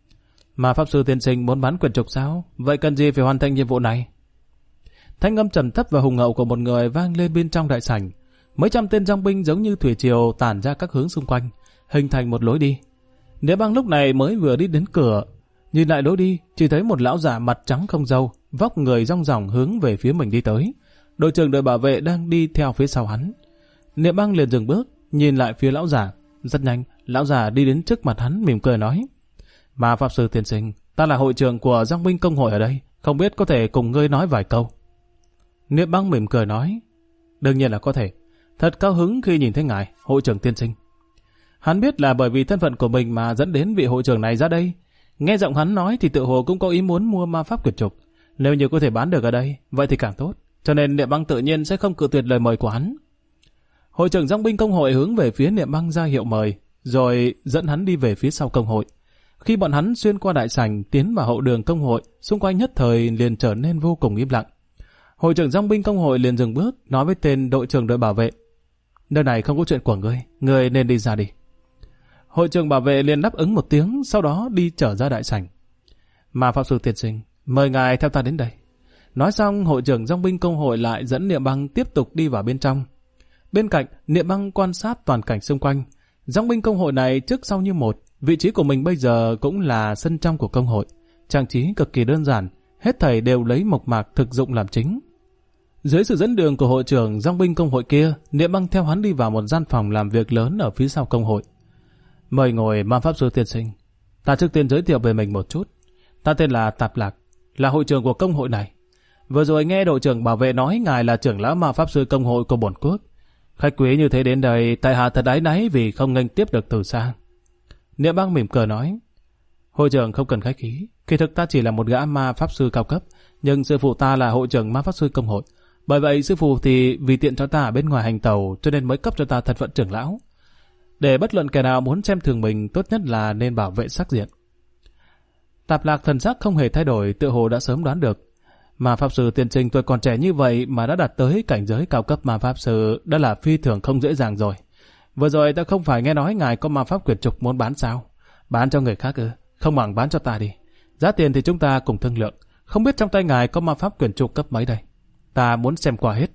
Ma pháp sư tiên sinh muốn bán quyển trục sao? Vậy cần gì phải hoàn thành nhiệm vụ này? Thanh âm trầm thấp và hùng hậu của một người vang lên bên trong đại sảnh. Mấy trăm tên dòng binh giống như thủy triều tản ra các hướng xung quanh, hình thành một lối đi. Niệm Băng lúc này mới vừa đi đến cửa, nhìn lại lối đi, chỉ thấy một lão già mặt trắng không râu, vóc người rong ròng hướng về phía mình đi tới. Đội trưởng đội bảo vệ đang đi theo phía sau hắn. Niệm Băng liền dừng bước, nhìn lại phía lão già. Rất nhanh, lão già đi đến trước mặt hắn mỉm cười nói, Ma pháp sư tiên sinh, ta là hội trưởng của dòng binh công hội ở đây, không biết có thể cùng ngươi nói vài câu. Niệm Băng mỉm cười nói, đương nhiên là có thể. Thật cao hứng khi nhìn thấy ngài, hội trưởng tiên sinh. Hắn biết là bởi vì thân phận của mình mà dẫn đến vị hội trưởng này ra đây. Nghe giọng hắn nói thì tự hồ cũng có ý muốn mua ma pháp quyển trục. Nếu như có thể bán được ở đây, vậy thì càng tốt. Cho nên Niệm Băng tự nhiên sẽ không cự tuyệt lời mời của hắn. Hội trưởng dòng binh công hội hướng về phía Niệm Băng ra hiệu mời, rồi dẫn hắn đi về phía sau công hội. Khi bọn hắn xuyên qua đại sảnh tiến vào hậu đường công hội, xung quanh nhất thời liền trở nên vô cùng im lặng. Hội trưởng dòng binh công hội liền dừng bước, nói với tên đội trưởng đội bảo vệ, nơi này không có chuyện của ngươi nên đi ra đi. Hội trưởng bảo vệ liền đáp ứng một tiếng, sau đó đi trở ra đại sảnh. Mà pháp sư tiên sinh, mời ngài theo ta đến đây. Nói xong, hội trưởng dòng binh công hội lại dẫn Niệm Băng tiếp tục đi vào bên trong. Bên cạnh, Niệm Băng quan sát toàn cảnh xung quanh. Dòng binh công hội này trước sau như một, vị trí của mình bây giờ cũng là sân trong của công hội. Trang trí cực kỳ đơn giản, hết thảy đều lấy mộc mạc thực dụng làm chính. Dưới sự dẫn đường của hội trưởng dòng binh công hội kia, Niệm Băng theo hắn đi vào một gian phòng làm việc lớn ở phía sau công hội. Mời ngồi ma pháp sư tiên sinh. Ta trước tiên giới thiệu về mình một chút. Ta tên là Tạp Lạc, là hội trưởng của công hội này. Vừa rồi nghe đội trưởng bảo vệ nói ngài là trưởng lão ma pháp sư công hội của bổn quốc. Khách quý như thế đến đây, tại hạ thật áy náy vì không nghênh tiếp được từ xa. Niệm Băng mỉm cười nói, hội trưởng không cần khách khí, kỳ thực ta chỉ là một gã ma pháp sư cao cấp, nhưng sư phụ ta là hội trưởng ma pháp sư công hội. Bởi vậy sư phụ thì vì tiện cho ta ở bên ngoài hành tàu cho nên mới cấp cho ta thân phận trưởng lão. Để bất luận kẻ nào muốn xem thường mình, tốt nhất là nên bảo vệ sắc diện. Tạp Lạc thần sắc không hề thay đổi, tựa hồ đã sớm đoán được. Ma pháp sư tiên sinh tuổi còn trẻ như vậy mà đã đạt tới cảnh giới cao cấp ma pháp sư, đã là phi thường không dễ dàng rồi. Vừa rồi ta không phải nghe nói ngài có ma pháp quyển trục muốn bán sao? Bán cho người khác ư? Không bằng bán cho ta đi. Giá tiền thì chúng ta cùng thương lượng. Không biết trong tay ngài có ma pháp quyển trục cấp mấy đây? Ta muốn xem qua hết.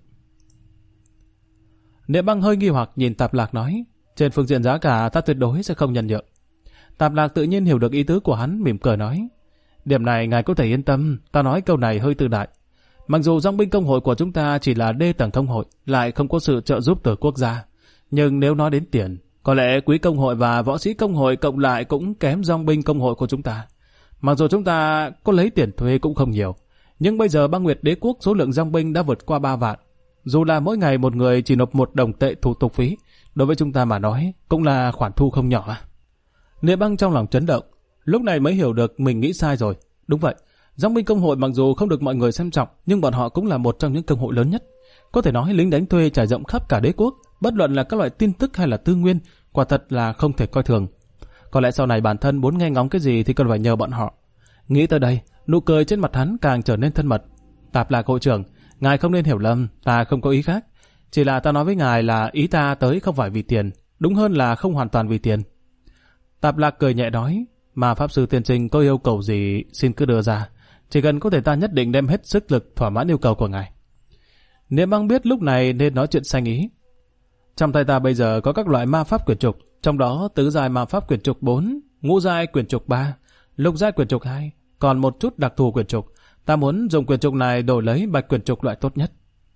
Niệm Băng hơi nghi hoặc nhìn Tạp Lạc nói, trên phương diện giá cả ta tuyệt đối sẽ không nhân nhượng. Tạp Lạc tự nhiên hiểu được ý tứ của hắn, mỉm cười nói, điểm này ngài có thể yên tâm, ta nói câu này hơi tự đại. Mặc dù dòng binh công hội của chúng ta chỉ là đê tầng công hội, lại không có sự trợ giúp từ quốc gia, nhưng nếu nói đến tiền, có lẽ quý công hội và võ sĩ công hội cộng lại cũng kém dòng binh công hội của chúng ta. Mặc dù chúng ta có lấy tiền thuê cũng không nhiều, nhưng bây giờ Băng Nguyệt Đế quốc số lượng dòng binh đã vượt qua 3 vạn. Dù là mỗi ngày một người chỉ nộp 1 đồng tệ thủ tục phí, đối với chúng ta mà nói cũng là khoản thu không nhỏ. Niệm Băng trong lòng chấn động, lúc này mới hiểu được mình nghĩ sai rồi. Đúng vậy, dòng binh công hội mặc dù không được mọi người xem trọng, nhưng bọn họ cũng là một trong những công hội lớn nhất. Có thể nói lính đánh thuê trải rộng khắp cả đế quốc, bất luận là các loại tin tức hay là tư nguyên, quả thật là không thể coi thường. Có lẽ sau này bản thân muốn nghe ngóng cái gì thì cần phải nhờ bọn họ. Nghĩ tới đây, nụ cười trên mặt hắn càng trở nên thân mật. Tạp Lạc hội trưởng, ngài không nên hiểu lầm, ta không có ý khác. Chỉ là ta nói với ngài là ý ta tới không phải vì tiền, đúng hơn là không hoàn toàn vì tiền. Tạp Lạc cười nhẹ nói, mà pháp sư tiên sinh có yêu cầu gì xin cứ đưa ra, chỉ cần có thể ta nhất định đem hết sức lực thỏa mãn yêu cầu của ngài. Niệm Băng biết lúc này nên nói chuyện sanh ý. Trong tay ta bây giờ có các loại ma pháp quyển trục, trong đó tứ giai ma pháp quyển trục 4, ngũ giai quyển trục 3, lục giai quyển trục 2, còn một chút đặc thù quyển trục. Ta muốn dùng quyển trục này đổi lấy bạch quyển trục loại tốt nhất.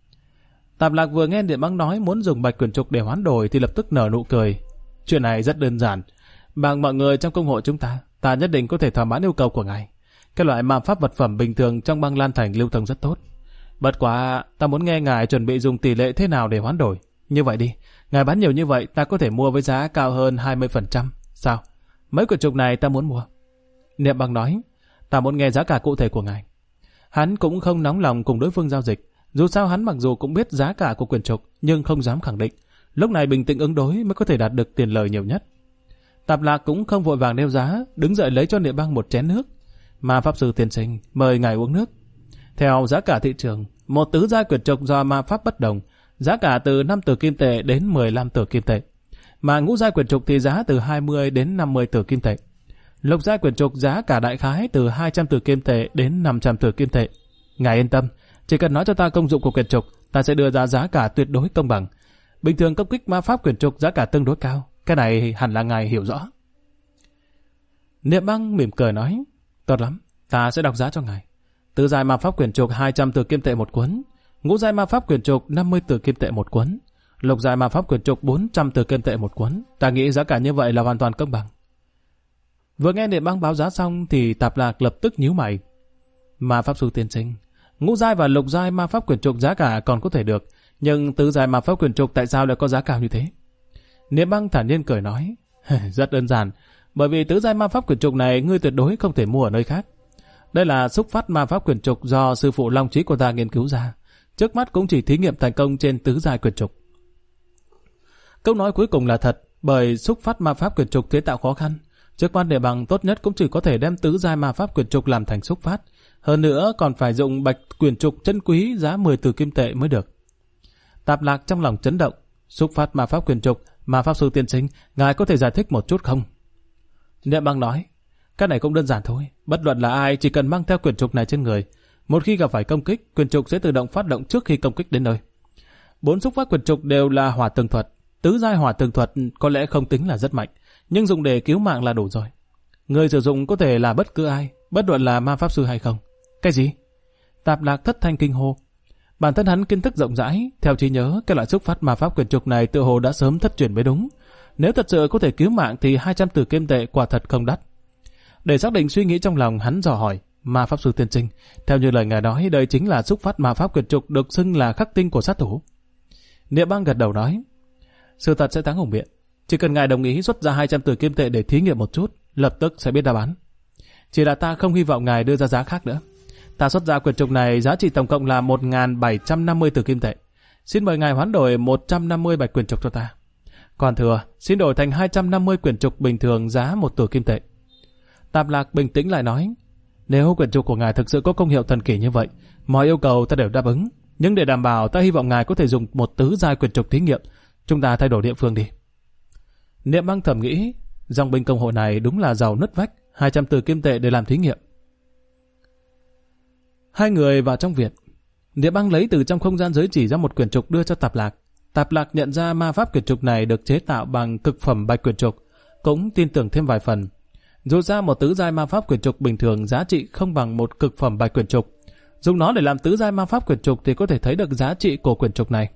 Tạp Lạc vừa nghe Niệm Băng nói muốn dùng bạch quyển trục để hoán đổi thì lập tức nở nụ cười. Chuyện này rất đơn giản. Bằng mọi người trong công hội chúng ta nhất định có thể thỏa mãn yêu cầu của ngài. Cái loại ma pháp vật phẩm bình thường trong băng lan thành lưu thông rất tốt. Bất quá, ta muốn nghe ngài chuẩn bị dùng tỷ lệ thế nào để hoán đổi. Như vậy đi, ngài bán nhiều như vậy ta có thể mua với giá cao hơn 20%. Sao? Mấy quyển trục này ta muốn mua. Niệm Băng nói, ta muốn nghe giá cả cụ thể của ngài. Hắn cũng không nóng lòng cùng đối phương giao dịch. Dù sao hắn mặc dù cũng biết giá cả của quyển trục, nhưng không dám khẳng định. Lúc này bình tĩnh ứng đối mới có thể đạt được tiền lời nhiều nhất. Tạp Lạc cũng không vội vàng nêu giá, đứng dậy lấy cho Niệm Băng một chén nước. Ma pháp sư tiên sinh, mời ngài uống nước. Theo giá cả thị trường, một tứ giai quyển trục do ma pháp bất đồng, giá cả từ 5 tử kim tệ đến 15 tử kim tệ. Mà ngũ giai quyển trục thì giá từ 20 đến 50 tử kim tệ. Lục giai quyển trục giá cả đại khái từ 200 tử kim tệ đến 500 tử kim tệ. Ngài yên tâm, chỉ cần nói cho ta công dụng của quyển trục, ta sẽ đưa ra giá cả tuyệt đối công bằng. Bình thường công kích ma pháp quyển trục giá cả tương đối cao, cái này hẳn là ngài hiểu rõ. Niệm Băng mỉm cười nói, tốt lắm, ta sẽ đọc giá cho ngài. Tứ giai ma pháp quyển trục 200 tử kim tệ một cuốn, ngũ giai ma pháp quyển trục 50 tử kim tệ một cuốn, lục giai ma pháp quyển trục 400 tử kim tệ một cuốn. Ta nghĩ giá cả như vậy là hoàn toàn công bằng. Vừa nghe Niệm Băng báo giá xong thì Tạp Lạc lập tức nhíu mày. Ma pháp sư tiên sinh, ngũ giai và lục giai ma pháp quyển trục giá cả còn có thể được, nhưng tứ giai ma pháp quyển trục tại sao lại có giá cao như thế? Niệm Băng thản nhiên cười nói, rất đơn giản, bởi vì tứ giai ma pháp quyển trục này ngươi tuyệt đối không thể mua ở nơi khác. Đây là xúc phát ma pháp quyển trục do sư phụ Long Trí của ta nghiên cứu ra, trước mắt cũng chỉ thí nghiệm thành công trên tứ giai quyển trục. Câu nói cuối cùng là thật, bởi xúc phát ma pháp quyển trục chế tạo khó khăn. Trước mắt Niệm Băng tốt nhất cũng chỉ có thể đem tứ giai ma pháp quyển trục làm thành xúc phát, hơn nữa còn phải dụng bạch quyển trục chân quý giá 10 từ kim tệ mới được. Tạp Lạc trong lòng chấn động, xúc phát ma pháp quyển trục, ma pháp sư tiên sinh, ngài có thể giải thích một chút không? Niệm Băng nói, cái này cũng đơn giản thôi, bất luận là ai chỉ cần mang theo quyển trục này trên người, một khi gặp phải công kích, quyển trục sẽ tự động phát động trước khi công kích đến nơi. 4 xúc phát quyển trục đều là hỏa tường thuật, tứ giai hỏa tường thuật có lẽ không tính là rất mạnh, nhưng dùng để cứu mạng là đủ rồi. Người sử dụng có thể là bất cứ ai, bất luận là ma pháp sư hay không. Cái gì? Tạp Lạc thất thanh kinh hô. Bản thân hắn kiến thức rộng rãi, theo trí nhớ, cái loại xúc phát ma pháp quyển trục này tựa hồ đã sớm thất truyền mới đúng. Nếu thật sự có thể cứu mạng thì 200 tử kim tệ quả thật không đắt. Để xác định suy nghĩ trong lòng, hắn dò hỏi, ma pháp sư tiên sinh, theo như lời ngài nói, đây chính là xúc phát ma pháp quyển trục được xưng là khắc tinh của sát thủ. Niệm Băng gật đầu nói, sự thật sẽ thắng hùng biện, chỉ cần ngài đồng ý xuất ra 200 tử kim tệ để thí nghiệm một chút, lập tức sẽ biết đáp án. Chỉ là ta không hy vọng ngài đưa ra giá khác nữa. Ta xuất ra quyển trục này giá trị tổng cộng là 1.750 tử kim tệ. Xin mời ngài hoán đổi 150 bạch quyển trục cho ta. Còn thừa, xin đổi thành 250 quyển trục bình thường giá 1 tử kim tệ. Tạp Lạc bình tĩnh lại nói, nếu quyển trục của ngài thực sự có công hiệu thần kỳ như vậy, mọi yêu cầu ta đều đáp ứng. Nhưng để đảm bảo, ta hy vọng ngài có thể dùng một tứ giai quyển trục thí nghiệm. Chúng ta thay đổi địa phương đi. Niệm Băng thầm nghĩ, dòng binh công hội này đúng là giàu nứt vách, 200 tử kim tệ để làm thí nghiệm. Hai người vào trong viện. Niệm Băng lấy từ trong không gian giới chỉ ra một quyển trục đưa cho Tạp Lạc. Tạp Lạc nhận ra ma pháp quyển trục này được chế tạo bằng cực phẩm bạch quyển trục, cũng tin tưởng thêm vài phần. Dù ra một tứ giai ma pháp quyển trục bình thường giá trị không bằng một cực phẩm bạch quyển trục, dùng nó để làm tứ giai ma pháp quyển trục thì có thể thấy được giá trị của quyển trục này.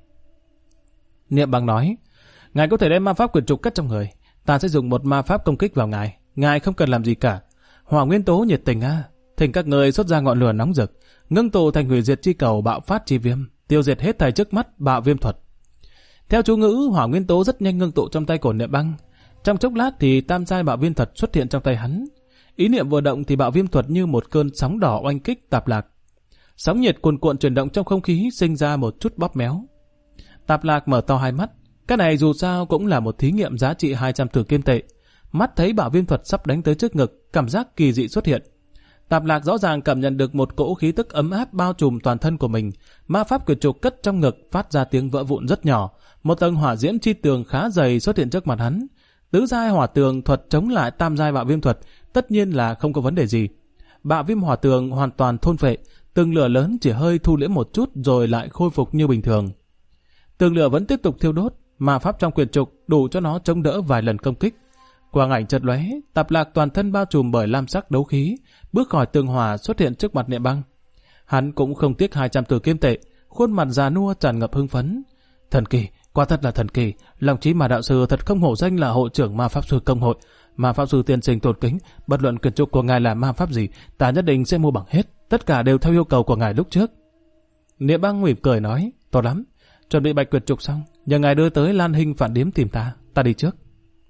Niệm Băng nói, ngài có thể đem ma pháp quyển trục cất trong người, ta sẽ dùng một ma pháp công kích vào ngài, ngài không cần làm gì cả. Hỏa nguyên tố nhiệt tình thỉnh các người xuất ra ngọn lửa nóng rực, ngưng tụ thành hủy diệt chi cầu bạo phát chi viêm, tiêu diệt hết thảy trước mắt bạo viêm thuật. Theo chú ngữ, hỏa nguyên tố rất nhanh ngưng tụ trong tay của Niệm Băng. Trong chốc lát thì tam giai bạo viêm thuật xuất hiện trong tay hắn. Ý niệm vừa động thì bạo viêm thuật như một cơn sóng đỏ oanh kích Tạp Lạc. Sóng nhiệt cuồn cuộn chuyển động trong không khí, sinh ra một chút bóp méo. Tạp Lạc mở to hai mắt. Cái này dù sao cũng là một thí nghiệm giá trị 200 tử kim tệ. Mắt thấy bạo viêm thuật sắp đánh tới trước ngực, cảm giác kỳ dị xuất hiện. Tạp Lạc rõ ràng cảm nhận được một cỗ khí tức ấm áp bao trùm toàn thân của mình. Ma pháp quyển trục cất trong ngực phát ra tiếng vỡ vụn rất nhỏ. Một tầng hỏa diễm chi tường khá dày xuất hiện trước mặt hắn. Tứ giai hỏa tường thuật chống lại tam giai bạo viêm thuật, tất nhiên là không có vấn đề gì. Bạo viêm hỏa tường hoàn toàn thôn phệ, tường lửa lớn chỉ hơi thu liễm một chút rồi lại khôi phục như bình thường. Tường lửa vẫn tiếp tục thiêu đốt, ma pháp trong quyển trục đủ cho nó chống đỡ vài lần công kích. Quang ảnh chợt lóe, Tạp Lạc toàn thân bao trùm bởi lam sắc đấu khí, bước khỏi tường hỏa xuất hiện trước mặt Niệm Băng. Hắn cũng không tiếc 200 tử kim tệ, khuôn mặt già nua tràn ngập hưng phấn. Thần kỳ, quả thật là thần kỳ, Long Chí mà đạo sư thật không hổ danh là hội trưởng ma pháp sư công hội. Ma pháp sư tiên sinh tôn kính, bất luận quyển trục của ngài là ma pháp gì, ta nhất định sẽ mua bằng hết, tất cả đều theo yêu cầu của ngài lúc trước. Niệm Băng mỉm cười nói, tốt lắm, chuẩn bị bạch quyển trục xong, nhờ ngài đưa tới Lan Hinh phản điếm tìm ta đi trước.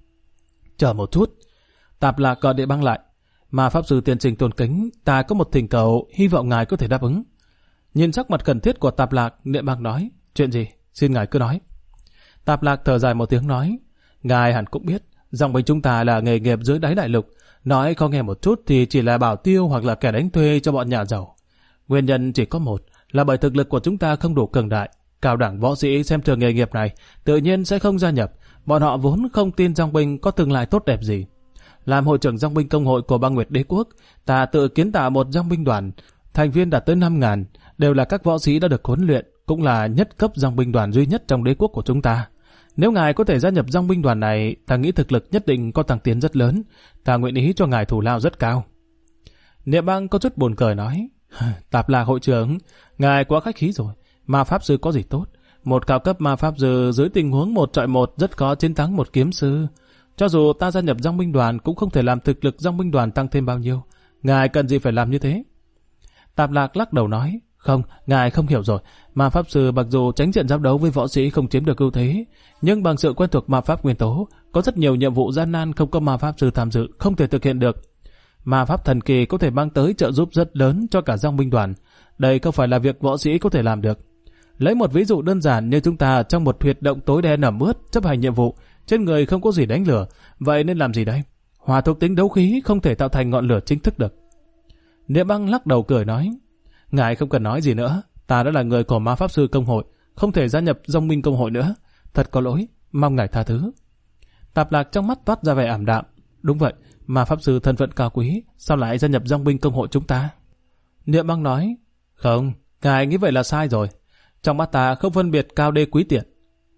Chờ một chút. Tạp Lạc gọi Niệm Băng lại. Ma pháp sư tiên sinh tôn kính, ta có một thỉnh cầu, hy vọng ngài có thể đáp ứng. Nhìn sắc mặt cần thiết của Tạp Lạc, Niệm Băng nói, chuyện gì, xin ngài cứ nói. Tạp Lạc thở dài một tiếng nói, ngài hẳn cũng biết, dòng binh chúng ta là nghề nghiệp dưới đáy đại lục, nói khó nghe một chút thì chỉ là bảo tiêu hoặc là kẻ đánh thuê cho bọn nhà giàu. Nguyên nhân chỉ có một, là bởi thực lực của chúng ta không đủ cường đại. Cao đẳng võ sĩ xem thường nghề nghiệp này, tự nhiên sẽ không gia nhập. Bọn họ vốn không tin dòng binh có tương lai tốt đẹp gì. Làm hội trưởng dòng binh công hội của băng Nguyệt Đế Quốc, ta tự kiến tạo một dòng binh đoàn, thành viên đạt tới 5.000, đều là các võ sĩ đã được huấn luyện, cũng là nhất cấp dòng binh đoàn duy nhất trong đế quốc của chúng ta. Nếu ngài có thể gia nhập dòng binh đoàn này, ta nghĩ thực lực nhất định có tăng tiến rất lớn, ta nguyện ý cho ngài thù lao rất cao. Niệm Băng có chút buồn cười nói, Tạp Lạc hội trưởng, ngài quá khách khí rồi, ma pháp sư có gì tốt, một cao cấp ma pháp sư dưới tình huống 1 chọi 1 rất khó chiến thắng một kiếm sư. Cho dù ta gia nhập dòng binh đoàn cũng không thể làm thực lực dòng binh đoàn tăng thêm bao nhiêu, ngài cần gì phải làm như thế? Tạp Lạc lắc đầu nói, không, ngài không hiểu rồi. Ma pháp sư mặc dù tránh diện giao đấu với võ sĩ không chiếm được ưu thế, nhưng bằng sự quen thuộc ma pháp nguyên tố, có rất nhiều nhiệm vụ gian nan không có ma pháp sư tham dự không thể thực hiện được. Ma pháp thần kỳ có thể mang tới trợ giúp rất lớn cho cả dòng binh đoàn. Đây không phải là việc võ sĩ có thể làm được. Lấy một ví dụ đơn giản như chúng ta trong một huyệt động tối đen ẩm ướt chấp hành nhiệm vụ, trên người không có gì đánh lửa, vậy nên làm gì đây? Hỏa thuộc tính đấu khí không thể tạo thành ngọn lửa chính thức được. Niệm Băng lắc đầu cười nói, ngài không cần nói gì nữa, ta đã là người của ma pháp sư công hội, không thể gia nhập dòng binh công hội nữa. Thật có lỗi, mong ngài tha thứ. Tạp Lạc trong mắt toát ra vẻ ảm đạm. Đúng vậy, ma pháp sư thân phận cao quý, sao lại gia nhập dòng binh công hội chúng ta? Niệm Băng nói, không, ngài nghĩ vậy là sai rồi. Trong mắt ta không phân biệt cao đê quý tiện.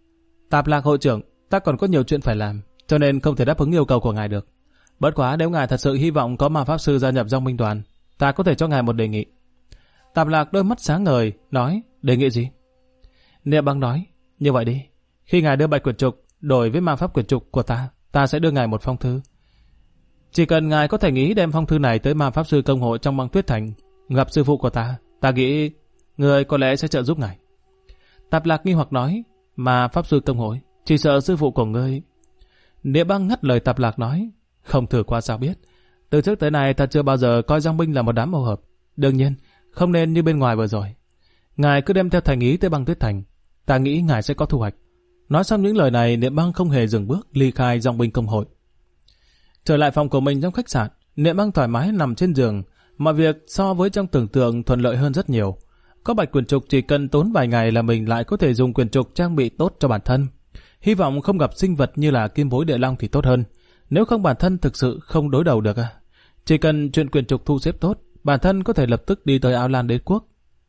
Tạp Lạc hội trưởng, ta còn có nhiều chuyện phải làm, cho nên không thể đáp ứng yêu cầu của ngài được. Bất quá nếu ngài thật sự hy vọng có ma pháp sư gia nhập dòng binh đoàn, ta có thể cho ngài một đề nghị. Tạp Lạc đôi mắt sáng ngời, nói, đề nghị gì? Niệm Băng nói, như vậy đi, khi ngài đưa bạch quyển trục đổi với ma pháp quyển trục của ta sẽ đưa ngài một phong thư. Chỉ cần ngài có thành ý đem phong thư này tới ma pháp sư công hội trong băng tuyết thành, gặp sư phụ của ta nghĩ người có lẽ sẽ trợ giúp ngài. Tạp Lạc nghi hoặc nói, ma pháp sư công hội, chỉ sợ sư phụ của ngươi. Niệm Băng ngắt lời Tạp Lạc nói, không thử qua sao biết. Từ trước tới nay ta chưa bao giờ coi dòng binh là một đám ô hợp. Đương nhiên, không nên như bên ngoài vừa rồi. Ngài cứ đem theo thành ý tới băng tuyết thành, ta nghĩ ngài sẽ có thu hoạch. Nói xong những lời này, Niệm Băng không hề dừng bước ly khai dòng binh công hội. Trở lại phòng của mình trong khách sạn, Niệm Băng thoải mái nằm trên giường. Mọi việc so với trong tưởng tượng thuận lợi hơn rất nhiều. Có bạch quyển trục chỉ cần tốn vài ngày là mình lại có thể dùng quyển trục trang bị tốt cho bản thân. Hy vọng không gặp sinh vật như là kim bối địa long thì tốt hơn. Nếu không bản thân thực sự không đối đầu được. Chỉ cần chuyện quyển trục thu xếp tốt, bản thân có thể lập tức đi tới Áo Lan Đế quốc.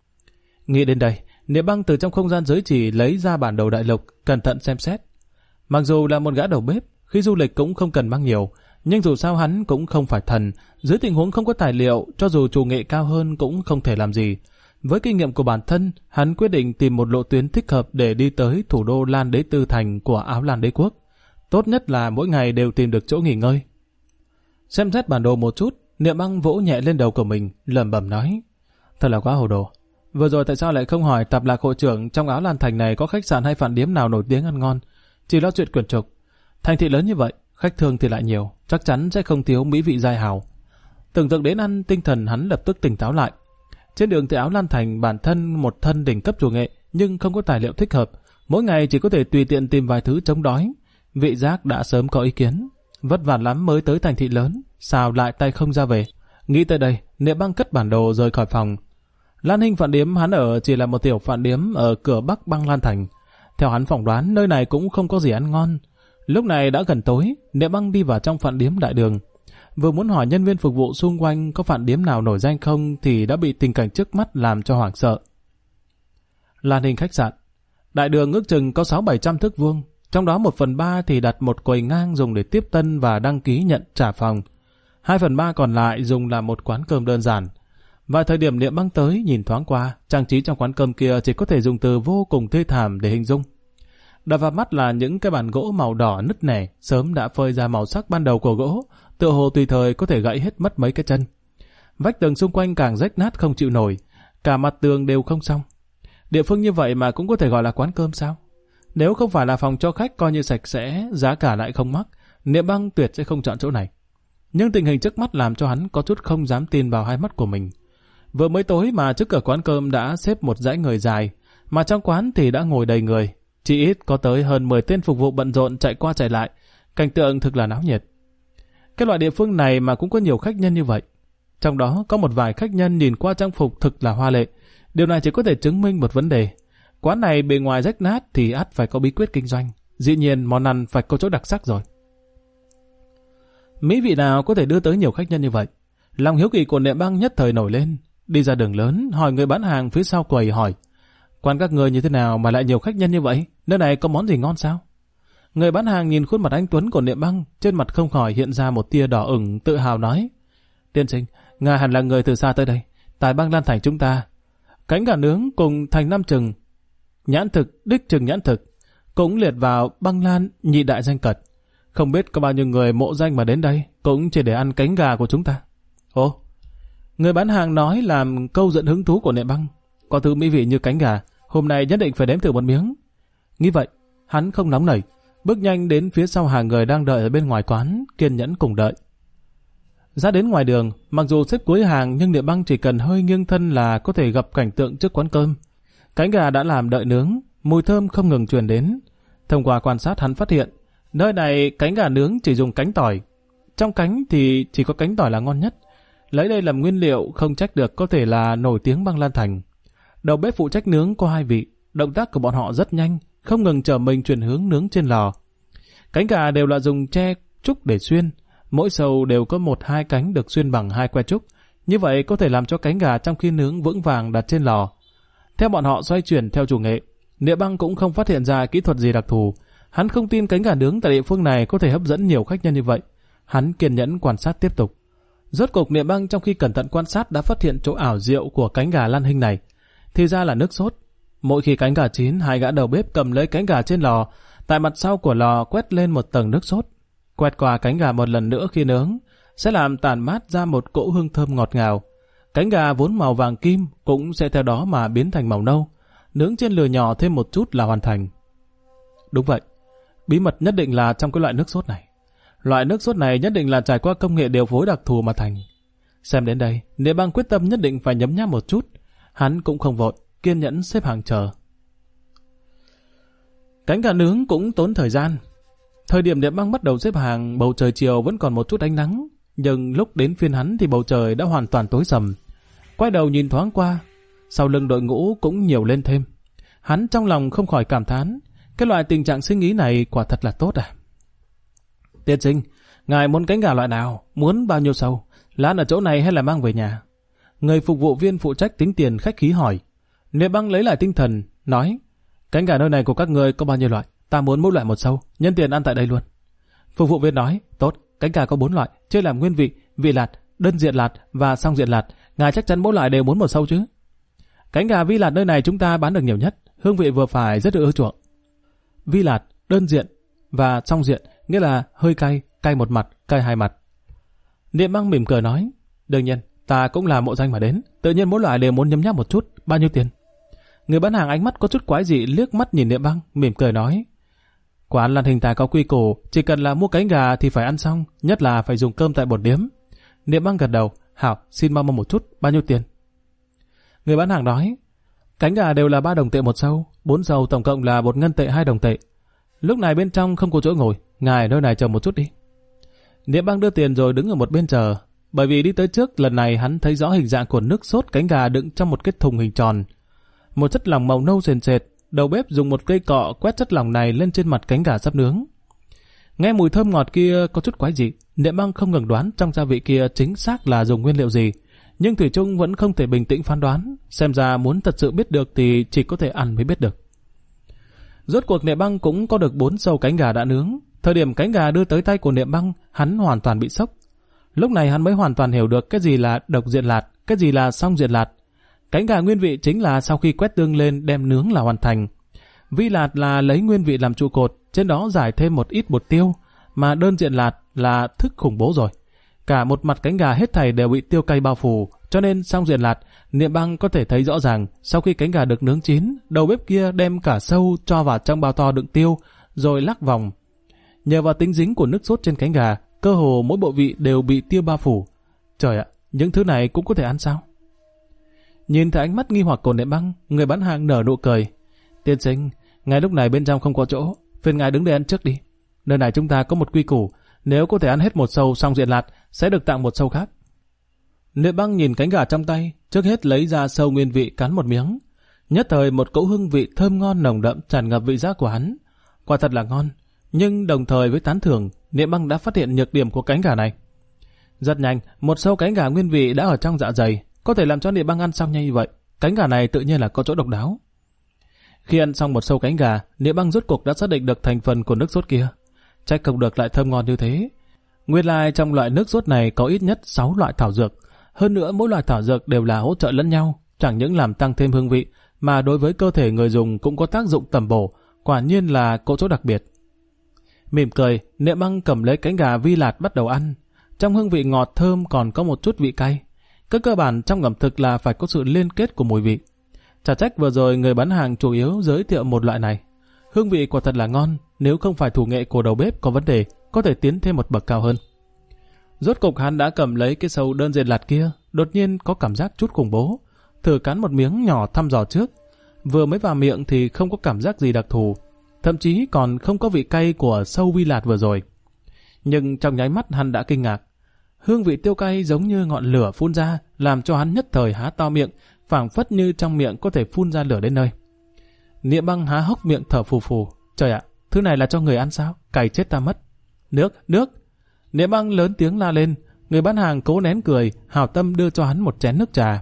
Nghĩ đến đây, Niệm Băng từ trong không gian giới chỉ lấy ra bản đồ đại lục, cẩn thận xem xét. Mặc dù là một gã đầu bếp, khi du lịch cũng không cần mang nhiều, nhưng dù sao hắn cũng không phải thần, dưới tình huống không có tài liệu, cho dù chủ nghệ cao hơn cũng không thể làm gì. Với kinh nghiệm của bản thân, hắn quyết định tìm một lộ tuyến thích hợp để đi tới thủ đô Lan Đế Tư Thành của Áo Lan Đế quốc. Tốt nhất là mỗi ngày đều tìm được chỗ nghỉ ngơi. Xem xét bản đồ một chút, Niệm Băng vỗ nhẹ lên đầu của mình, lẩm bẩm nói, thật là quá hồ đồ. Vừa rồi tại sao lại không hỏi Tạp Lạc hội trưởng trong Áo Lan Thành này có khách sạn hay饭điếm nào nổi tiếng ăn ngon, chỉ lo chuyện quyển trục. Thành thị lớn như vậy, khách thương thì lại nhiều, chắc chắn sẽ không thiếu mỹ vị giai hảo. Tưởng tượng đến ăn, tinh thần hắn lập tức tỉnh táo lại. Trên đường tới Áo Lan Thành, bản thân một thân đỉnh cấp chủ nghệ, nhưng không có tài liệu thích hợp, mỗi ngày chỉ có thể tùy tiện tìm vài thứ chống đói. Vị giác đã sớm có ý kiến, vất vả lắm mới tới thành thị lớn, sao lại tay không ra về. Nghĩ tới đây, Niệm Băng cất bản đồ rời khỏi phòng. Lan Hinh饭điếm hắn ở chỉ là một tiểu饭điếm ở cửa bắc băng Lan Thành. Theo hắn phỏng đoán, nơi này cũng không có gì ăn ngon. Lúc này đã gần tối, Niệm Băng đi vào trong饭điếm đại đường. Vừa muốn hỏi nhân viên phục vụ xung quanh có饭điếm nào nổi danh không thì đã bị tình cảnh trước mắt làm cho hoảng sợ. Lan Hinh khách sạn. Đại đường ước chừng có 600-700 thước vuông, trong đó 1/3 thì đặt một quầy ngang dùng để tiếp tân và đăng ký nhận trả phòng. 2/3 còn lại dùng làm một quán cơm đơn giản. Vài thời điểm Niệm Băng tới nhìn thoáng qua, trang trí trong quán cơm kia chỉ có thể dùng từ vô cùng thê thảm để hình dung. Đập vào mắt là những cái bàn gỗ màu đỏ nứt nẻ, sớm đã phơi ra màu sắc ban đầu của gỗ, tựa hồ tùy thời có thể gãy hết mất mấy cái chân. Vách tường xung quanh càng rách nát không chịu nổi, cả mặt tường đều không xong. Địa phương như vậy mà cũng có thể gọi là quán cơm sao? Nếu không phải là phòng cho khách coi như sạch sẽ, giá cả lại không mắc, Niệm Băng tuyệt sẽ không chọn chỗ này. Nhưng tình hình trước mắt làm cho hắn có chút không dám tin vào hai mắt của mình. Vừa mới tối mà trước cửa quán cơm đã xếp một dãy người dài, mà trong quán thì đã ngồi đầy người. Chỉ ít có tới hơn 10 tên phục vụ bận rộn chạy qua chạy lại, cảnh tượng thực là náo nhiệt. Cái loại địa phương này mà cũng có nhiều khách nhân như vậy. Trong đó có một vài khách nhân nhìn qua trang phục thực là hoa lệ. Điều này chỉ có thể chứng minh một vấn đề. Quán này bề ngoài rách nát thì ắt phải có bí quyết kinh doanh. Dĩ nhiên món ăn phải có chỗ đặc sắc rồi. Mỹ vị nào có thể đưa tới nhiều khách nhân như vậy? Lòng hiếu kỳ của Niệm Băng nhất thời nổi lên. Đi ra đường lớn, hỏi người bán hàng phía sau quầy hỏi, quán các người như thế nào mà lại nhiều khách nhân như vậy? Nơi này có món gì ngon sao? Người bán hàng nhìn khuôn mặt anh tuấn của Niệm Băng, trên mặt không khỏi hiện ra một tia đỏ ửng, tự hào nói, tiên sinh, ngài hẳn là người từ xa tới đây, tại băng Lan Thành chúng ta. Cánh gà nướng cùng thành Nam Chừng, nhãn thực, đích Chừng nhãn thực, cũng liệt vào băng Lan nhị đại danh cật. Không biết có bao nhiêu người mộ danh mà đến đây, cũng chỉ để ăn cánh gà của chúng ta. Ồ, Người bán hàng nói làm câu dẫn hứng thú của Niệm Băng. Có thứ mỹ vị như cánh gà, hôm nay nhất định phải đếm thử một miếng. Nghĩ vậy, hắn không nóng nảy, bước nhanh đến phía sau hàng người đang đợi ở bên ngoài quán, kiên nhẫn cùng đợi. Ra đến ngoài đường, mặc dù xếp cuối hàng nhưng Niệm Băng chỉ cần hơi nghiêng thân là có thể gặp cảnh tượng trước quán cơm. Cánh gà đã làm đợi nướng, mùi thơm không ngừng truyền đến. Thông qua quan sát hắn phát hiện, nơi này cánh gà nướng chỉ dùng cánh tỏi. Trong cánh thì chỉ có cánh tỏi là ngon nhất. Lấy đây làm nguyên liệu không trách được có thể là nổi tiếng Băng Lan Thành. Đầu bếp phụ trách nướng có 2 vị, động tác của bọn họ rất nhanh, không ngừng chờ mình chuyển hướng nướng trên lò. Cánh gà đều là dùng tre trúc để xuyên, mỗi sầu đều có 1-2 cánh được xuyên bằng 2 que trúc, như vậy có thể làm cho cánh gà trong khi nướng vững vàng đặt trên lò. Theo bọn họ xoay chuyển theo chủ nghệ, Niệm Băng cũng không phát hiện ra kỹ thuật gì đặc thù. Hắn không tin cánh gà nướng tại địa phương này có thể hấp dẫn nhiều khách nhân như vậy. Hắn kiên nhẫn quan sát tiếp tục. Rốt cục Niệm Băng trong khi cẩn thận quan sát đã phát hiện chỗ ảo diệu của cánh gà Lan Hinh này. Thì ra là nước sốt. Mỗi khi cánh gà chín, 2 gã đầu bếp cầm lấy cánh gà trên lò, tại mặt sau của lò quét lên một tầng nước sốt. Quét qua cánh gà một lần nữa khi nướng, sẽ làm tản mát ra một cỗ hương thơm ngọt ngào. Cánh gà vốn màu vàng kim cũng sẽ theo đó mà biến thành màu nâu. Nướng trên lửa nhỏ thêm một chút là hoàn thành. Đúng vậy, bí mật nhất định là trong cái loại nước sốt này. Loại nước sốt này nhất định là trải qua công nghệ điều phối đặc thù mà thành. Xem đến đây, Niệm Băng quyết tâm nhất định phải nhấm nháp một chút. Hắn cũng không vội, kiên nhẫn xếp hàng chờ. Cánh gà nướng cũng tốn thời gian. Thời điểm Niệm Băng bắt đầu xếp hàng, bầu trời chiều vẫn còn một chút ánh nắng, nhưng lúc đến phiên hắn thì bầu trời đã hoàn toàn tối sầm. Quay đầu nhìn thoáng qua, sau lưng đội ngũ cũng nhiều lên thêm. Hắn trong lòng không khỏi cảm thán, cái loại tình trạng sinh ý này quả thật là tốt à. Tiên sinh, ngài muốn cánh gà loại nào, muốn bao nhiêu sâu, lát ở chỗ này hay là mang về nhà? Người phục vụ viên phụ trách tính tiền khách khí hỏi. Niệm Băng lấy lại tinh thần, nói, cánh gà nơi này của các người có bao nhiêu loại? Ta muốn mỗi loại 1 sâu, nhân tiền ăn tại đây luôn. Phục vụ viên nói, tốt, cánh gà có 4 loại, chia làm nguyên vị, vị lạt, đơn diện lạt và song diện lạt. Ngài chắc chắn mỗi loại đều muốn 1 sâu chứ? Cánh gà vi lạt nơi này chúng ta bán được nhiều nhất, hương vị vừa phải, rất được ưa chuộng. Vi lạt, đơn diện và song diện nghĩa là hơi cay, cay một mặt, cay 2 mặt. Niệm Băng mỉm cười nói, đương nhiên, ta cũng là mộ danh mà đến, tự nhiên mỗi loại đều muốn nhấm nháp một chút, bao nhiêu tiền? Người bán hàng ánh mắt có chút quái dị liếc mắt nhìn Niệm Băng, mỉm cười nói, quán Lan Hình ta có quy củ, chỉ cần là mua cánh gà thì phải ăn xong, nhất là phải dùng cơm tại bột điếm. Niệm Băng gật đầu, hảo, xin mau một chút, bao nhiêu tiền? Người bán hàng nói, cánh gà đều là 3 đồng tệ 1 sâu, 4 sâu tổng cộng là 1 ngân tệ 2 đồng tệ. Lúc này bên trong không có chỗ ngồi, ngài nơi này chờ một chút đi. Niệm Băng đưa tiền rồi đứng ở một bên chờ, bởi vì đi tới trước lần này hắn thấy rõ hình dạng của nước sốt cánh gà đựng trong một cái thùng hình tròn. Một chất lỏng màu nâu sền sệt, đầu bếp dùng một cây cọ quét chất lỏng này lên trên mặt cánh gà sắp nướng. Nghe mùi thơm ngọt kia có chút quái dị, Niệm Băng không ngừng đoán trong gia vị kia chính xác là dùng nguyên liệu gì, nhưng thủy chung vẫn không thể bình tĩnh phán đoán, xem ra muốn thật sự biết được thì chỉ có thể ăn mới biết được. Rốt cuộc Niệm Băng cũng có được 4 sâu cánh gà đã nướng. Thời điểm cánh gà đưa tới tay của Niệm Băng, hắn hoàn toàn bị sốc. Lúc này hắn mới hoàn toàn hiểu được cái gì là độc diện lạt, cái gì là song diện lạt. Cánh gà nguyên vị chính là sau khi quét tương lên đem nướng là hoàn thành. Vi lạt là lấy nguyên vị làm trụ cột, trên đó rải thêm một ít bột tiêu, mà đơn diện lạt là thức khủng bố rồi. Cả một mặt cánh gà hết thảy đều bị tiêu cay bao phủ, cho nên song diện lạt, Niệm Băng có thể thấy rõ ràng, sau khi cánh gà được nướng chín, đầu bếp kia đem cả sâu cho vào trong bao to đựng tiêu, rồi lắc vòng. Nhờ vào tính dính của nước sốt trên cánh gà, cơ hồ mỗi bộ vị đều bị tiêu bao phủ. Trời ạ, những thứ này cũng có thể ăn sao? Nhìn thấy ánh mắt nghi hoặc của Niệm Băng, người bán hàng nở nụ cười. Tiên sinh, ngay lúc này bên trong không có chỗ, phiền ngài đứng đây ăn trước đi. Nơi này chúng ta có một quy củ, nếu có thể ăn hết 1 sâu song diện lạt, sẽ được tặng 1 sâu khác. Niệm Băng nhìn cánh gà trong tay, trước hết lấy ra sâu nguyên vị cắn một miếng. Nhất thời một cỗ hương vị thơm ngon nồng đậm tràn ngập vị giác của hắn. Quả thật là ngon, nhưng đồng thời với tán thưởng, Niệm Băng đã phát hiện nhược điểm của cánh gà này. Rất nhanh, 1 sâu cánh gà nguyên vị đã ở trong dạ dày, có thể làm cho Niệm Băng ăn xong nhanh như vậy. Cánh gà này tự nhiên là có chỗ độc đáo. Khi ăn xong 1 sâu cánh gà, Niệm Băng rốt cuộc đã xác định được thành phần của nước sốt kia. Trách không được lại thơm ngon như thế. Nguyên lai trong loại nước sốt này có ít nhất 6 loại thảo dược. Hơn nữa mỗi loại thảo dược đều là hỗ trợ lẫn nhau, chẳng những làm tăng thêm hương vị, mà đối với cơ thể người dùng cũng có tác dụng tầm bổ, quả nhiên là có chỗ đặc biệt. Mỉm cười, Niệm Băng cầm lấy cánh gà vi lạt bắt đầu ăn. Trong hương vị ngọt thơm còn có một chút vị cay. Cái cơ bản trong ẩm thực là phải có sự liên kết của mùi vị. Chả trách vừa rồi người bán hàng chủ yếu giới thiệu một loại này. Hương vị quả thật là ngon, nếu không phải thủ nghệ của đầu bếp có vấn đề, có thể tiến thêm một bậc cao hơn. Rốt cục hắn đã cầm lấy cái sâu đơn dệt lạt kia, đột nhiên có cảm giác chút khủng bố. Thử cắn một miếng nhỏ thăm dò trước. Vừa mới vào miệng thì không có cảm giác gì đặc thù, thậm chí còn không có vị cay của sâu vi lạt vừa rồi. Nhưng trong nháy mắt hắn đã kinh ngạc. Hương vị tiêu cay giống như ngọn lửa phun ra, làm cho hắn nhất thời há to miệng, phảng phất như trong miệng có thể phun ra lửa đến nơi. Niệm Băng há hốc miệng thở phù phù. Trời ạ, thứ này là cho người ăn sao? Cay chết ta mất. Nước. Niệm Băng lớn tiếng la lên. Người bán hàng cố nén cười, hảo tâm đưa cho hắn một chén nước trà.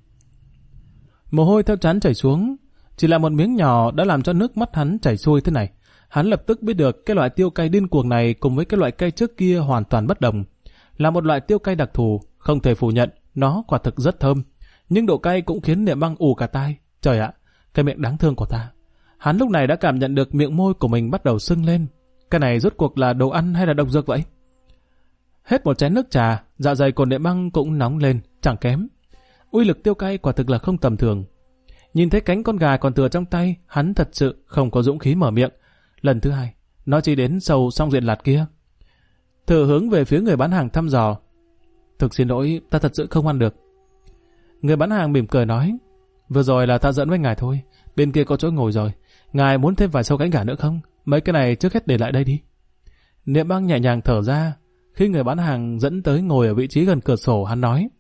Mồ hôi theo trán chảy xuống. Chỉ là một miếng nhỏ đã làm cho nước mắt hắn chảy xuôi thế này. Hắn lập tức biết được cái loại tiêu cay điên cuồng này cùng với cái loại cay trước kia hoàn toàn bất đồng. Là một loại tiêu cay đặc thù, không thể phủ nhận, nó quả thực rất thơm. Nhưng độ cay cũng khiến Niệm Băng ù cả tai. Trời ạ, cái miệng đáng thương của ta. Hắn lúc này đã cảm nhận được miệng môi của mình bắt đầu sưng lên. Cái này rốt cuộc là đồ ăn hay là độc dược vậy? Hết một chén nước trà, dạ dày của Niệm Băng cũng nóng lên, chẳng kém. Uy lực tiêu cay quả thực là không tầm thường. Nhìn thấy cánh con gà còn thừa trong tay, hắn thật sự không có dũng khí mở miệng. Lần thứ hai, nó chỉ đến sâu song diện lạt kia. Thử hướng về phía người bán hàng thăm dò. Thực xin lỗi, ta thật sự không ăn được. Người bán hàng mỉm cười nói, vừa rồi là ta giỡn với ngài thôi, bên kia có chỗ ngồi rồi. Ngài muốn thêm vài sâu cánh gà nữa không? Mấy cái này trước hết để lại đây đi. Niệm Băng nhẹ nhàng thở ra. Khi người bán hàng dẫn tới ngồi ở vị trí gần cửa sổ, hắn nói,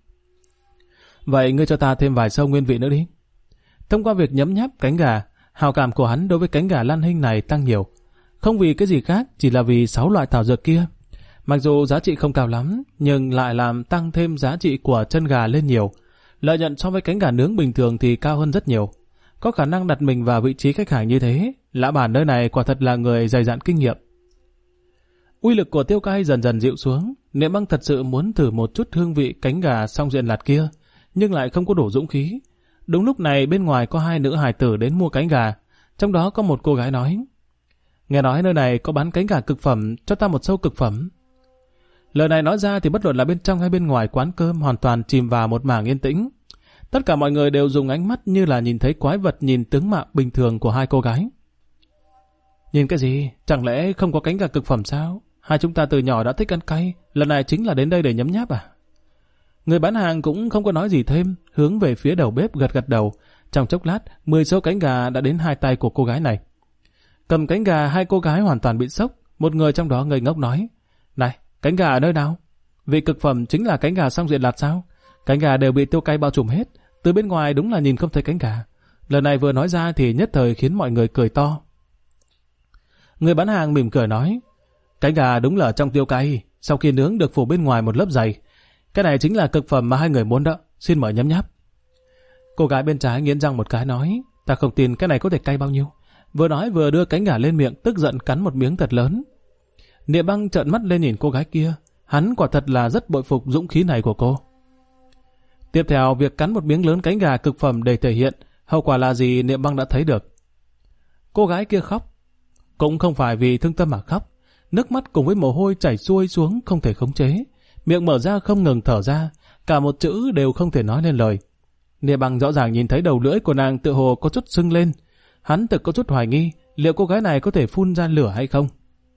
vậy ngươi cho ta thêm vài sâu nguyên vị nữa đi. Thông qua việc nhấm nháp cánh gà, hào cảm của hắn đối với cánh gà Lan Hinh này tăng nhiều. Không vì cái gì khác, chỉ là vì 6 loại thảo dược kia. Mặc dù giá trị không cao lắm, nhưng lại làm tăng thêm giá trị của chân gà lên nhiều. Lợi nhuận so với cánh gà nướng bình thường thì cao hơn rất nhiều. Có khả năng đặt mình vào vị trí khách hàng như thế, lã bản nơi này quả thật là người dày dặn kinh nghiệm. Uy lực của tiêu cay dần dần dịu xuống. Niệm Băng thật sự muốn thử một chút hương vị cánh gà song diện lạt kia, nhưng lại không có đủ dũng khí. Đúng lúc này bên ngoài có 2 nữ hài tử đến mua cánh gà, trong đó có một cô gái nói, nghe nói nơi này có bán cánh gà cực phẩm, cho ta một sâu cực phẩm. Lời này nói ra thì bất luận là bên trong hay bên ngoài quán cơm hoàn toàn chìm vào một mảng yên tĩnh. Tất cả mọi người đều dùng ánh mắt như là nhìn thấy quái vật nhìn tướng mạo bình thường của 2 cô gái. Nhìn cái gì? Chẳng lẽ không có cánh gà cực phẩm sao? Hai chúng ta từ nhỏ đã thích ăn cay, lần này chính là đến đây để nhấm nháp à? Người bán hàng cũng không có nói gì thêm, hướng về phía đầu bếp gật gật đầu. Trong chốc lát, 10 sâu cánh gà đã đến 2 tay của cô gái này. Cầm cánh gà, 2 cô gái hoàn toàn bị sốc. Một người trong đó ngây ngốc nói, này, cánh gà ở nơi nào? Vị cực phẩm chính là cánh gà song diện lạt sao? Cánh gà đều bị tiêu cay bao trùm hết, từ bên ngoài đúng là nhìn không thấy cánh gà. Lần này vừa nói ra thì nhất thời khiến mọi người cười to. Người bán hàng mỉm cười nói, cánh gà đúng là ở trong tiêu cay, sau khi nướng được phủ bên ngoài một lớp dày. Cái này chính là cực phẩm mà hai người muốn đó, xin mời nhấm nháp. Cô gái bên trái nghiến răng một cái nói, ta không tin cái này có thể cay bao nhiêu. Vừa nói vừa đưa cánh gà lên miệng, tức giận cắn một miếng thật lớn. Niệm Băng trợn mắt lên nhìn cô gái kia, hắn quả thật là rất bội phục dũng khí này của cô. Tiếp theo, việc cắn một miếng lớn cánh gà cực phẩm để thể hiện hậu quả là gì Niệm Băng đã thấy được. Cô gái kia khóc, cũng không phải vì thương tâm mà khóc, nước mắt cùng với mồ hôi chảy xuôi xuống không thể khống chế, miệng mở ra không ngừng thở ra, cả một chữ đều không thể nói lên lời. Niệm Băng rõ ràng nhìn thấy đầu lưỡi của nàng tựa hồ có chút sưng lên, hắn thực có chút hoài nghi liệu cô gái này có thể phun ra lửa hay không.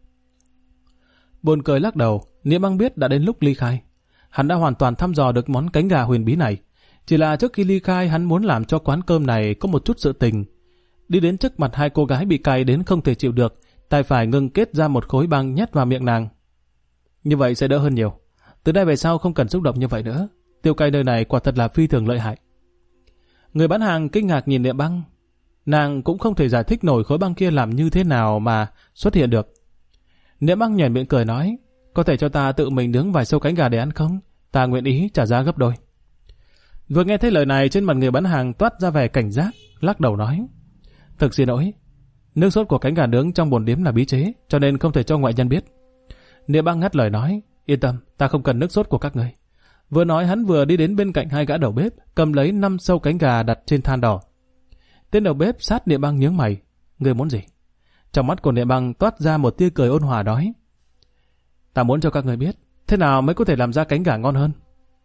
Buồn cười lắc đầu, Niệm Băng biết đã đến lúc ly khai. Hắn đã hoàn toàn thăm dò được món cánh gà huyền bí này, chỉ là trước khi ly khai hắn muốn làm cho quán cơm này có một chút sự tình. Đi đến trước mặt hai cô gái bị cay đến không thể chịu được, tay phải ngưng kết ra một khối băng nhét vào miệng nàng. Như vậy sẽ đỡ hơn nhiều. Từ đây về sau không cần xúc động như vậy nữa. Tiêu cay nơi này quả thật là phi thường lợi hại. Người bán hàng kinh ngạc nhìn Niệm Băng. Nàng cũng không thể giải thích nổi khối băng kia làm như thế nào mà xuất hiện được. Niệm Băng nhoẻn miệng cười nói, có thể cho ta tự mình nướng vài sâu cánh gà để ăn không? Ta nguyện ý trả giá gấp đôi. Vừa nghe thấy lời này, trên mặt người bán hàng toát ra vẻ cảnh giác, lắc đầu nói, thực xin lỗi, nước sốt của cánh gà nướng trong bồn điếm là bí chế, cho nên không thể cho ngoại nhân biết. Niệm Băng ngắt lời nói, yên tâm, ta không cần nước sốt của các người. Vừa nói hắn vừa đi đến bên cạnh hai gã đầu bếp, cầm lấy 5 sâu cánh gà đặt trên than đỏ. Tên đầu bếp sát Niệm Băng nhướng mày, người muốn gì? Trong mắt của Niệm Băng toát ra một tia cười ôn hòa nói, ta muốn cho các người biết thế nào mới có thể làm ra cánh gà ngon hơn.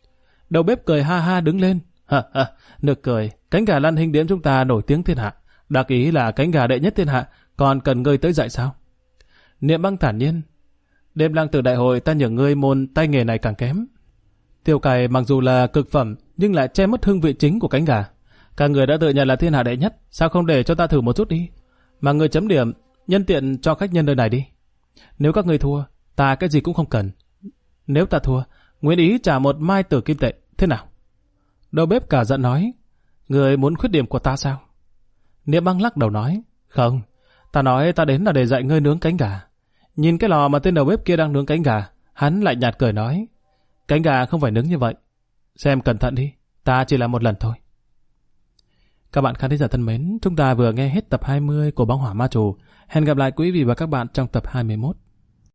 Đầu bếp cười ha ha đứng lên. Nực cười, cánh gà lăn hình điếm chúng ta nổi tiếng thiên hạ. Đặc ý là cánh gà đệ nhất thiên hạ, còn cần ngươi tới dạy sao? Niệm Băng thản nhiên. Đêm lang tử đại hội ta nhường ngươi môn tay nghề này càng kém. Tiêu cày mặc dù là cực phẩm, nhưng lại che mất hương vị chính của cánh gà. Cả người đã tự nhận là thiên hạ đệ nhất, sao không để cho ta thử một chút đi? Mà người chấm điểm, nhân tiện cho khách nhân nơi này đi. Nếu các ngươi thua, ta cái gì cũng không cần. Nếu ta thua, nguyện ý trả một mai tử kim tệ, thế nào? Đầu bếp cả giận nói, người muốn khuyết điểm của ta sao? Niệm Băng lắc đầu nói, không, ta nói ta đến là để dạy ngươi nướng cánh gà. Nhìn cái lò mà tên đầu bếp kia đang nướng cánh gà, hắn lại nhạt cười nói, cánh gà không phải nướng như vậy. Xem cẩn thận đi, ta chỉ là một lần thôi. Các bạn khán thính giả thân mến, chúng ta vừa nghe hết tập 20 của Bóng Hỏa Ma Trù. Hẹn gặp lại quý vị và các bạn trong tập 21.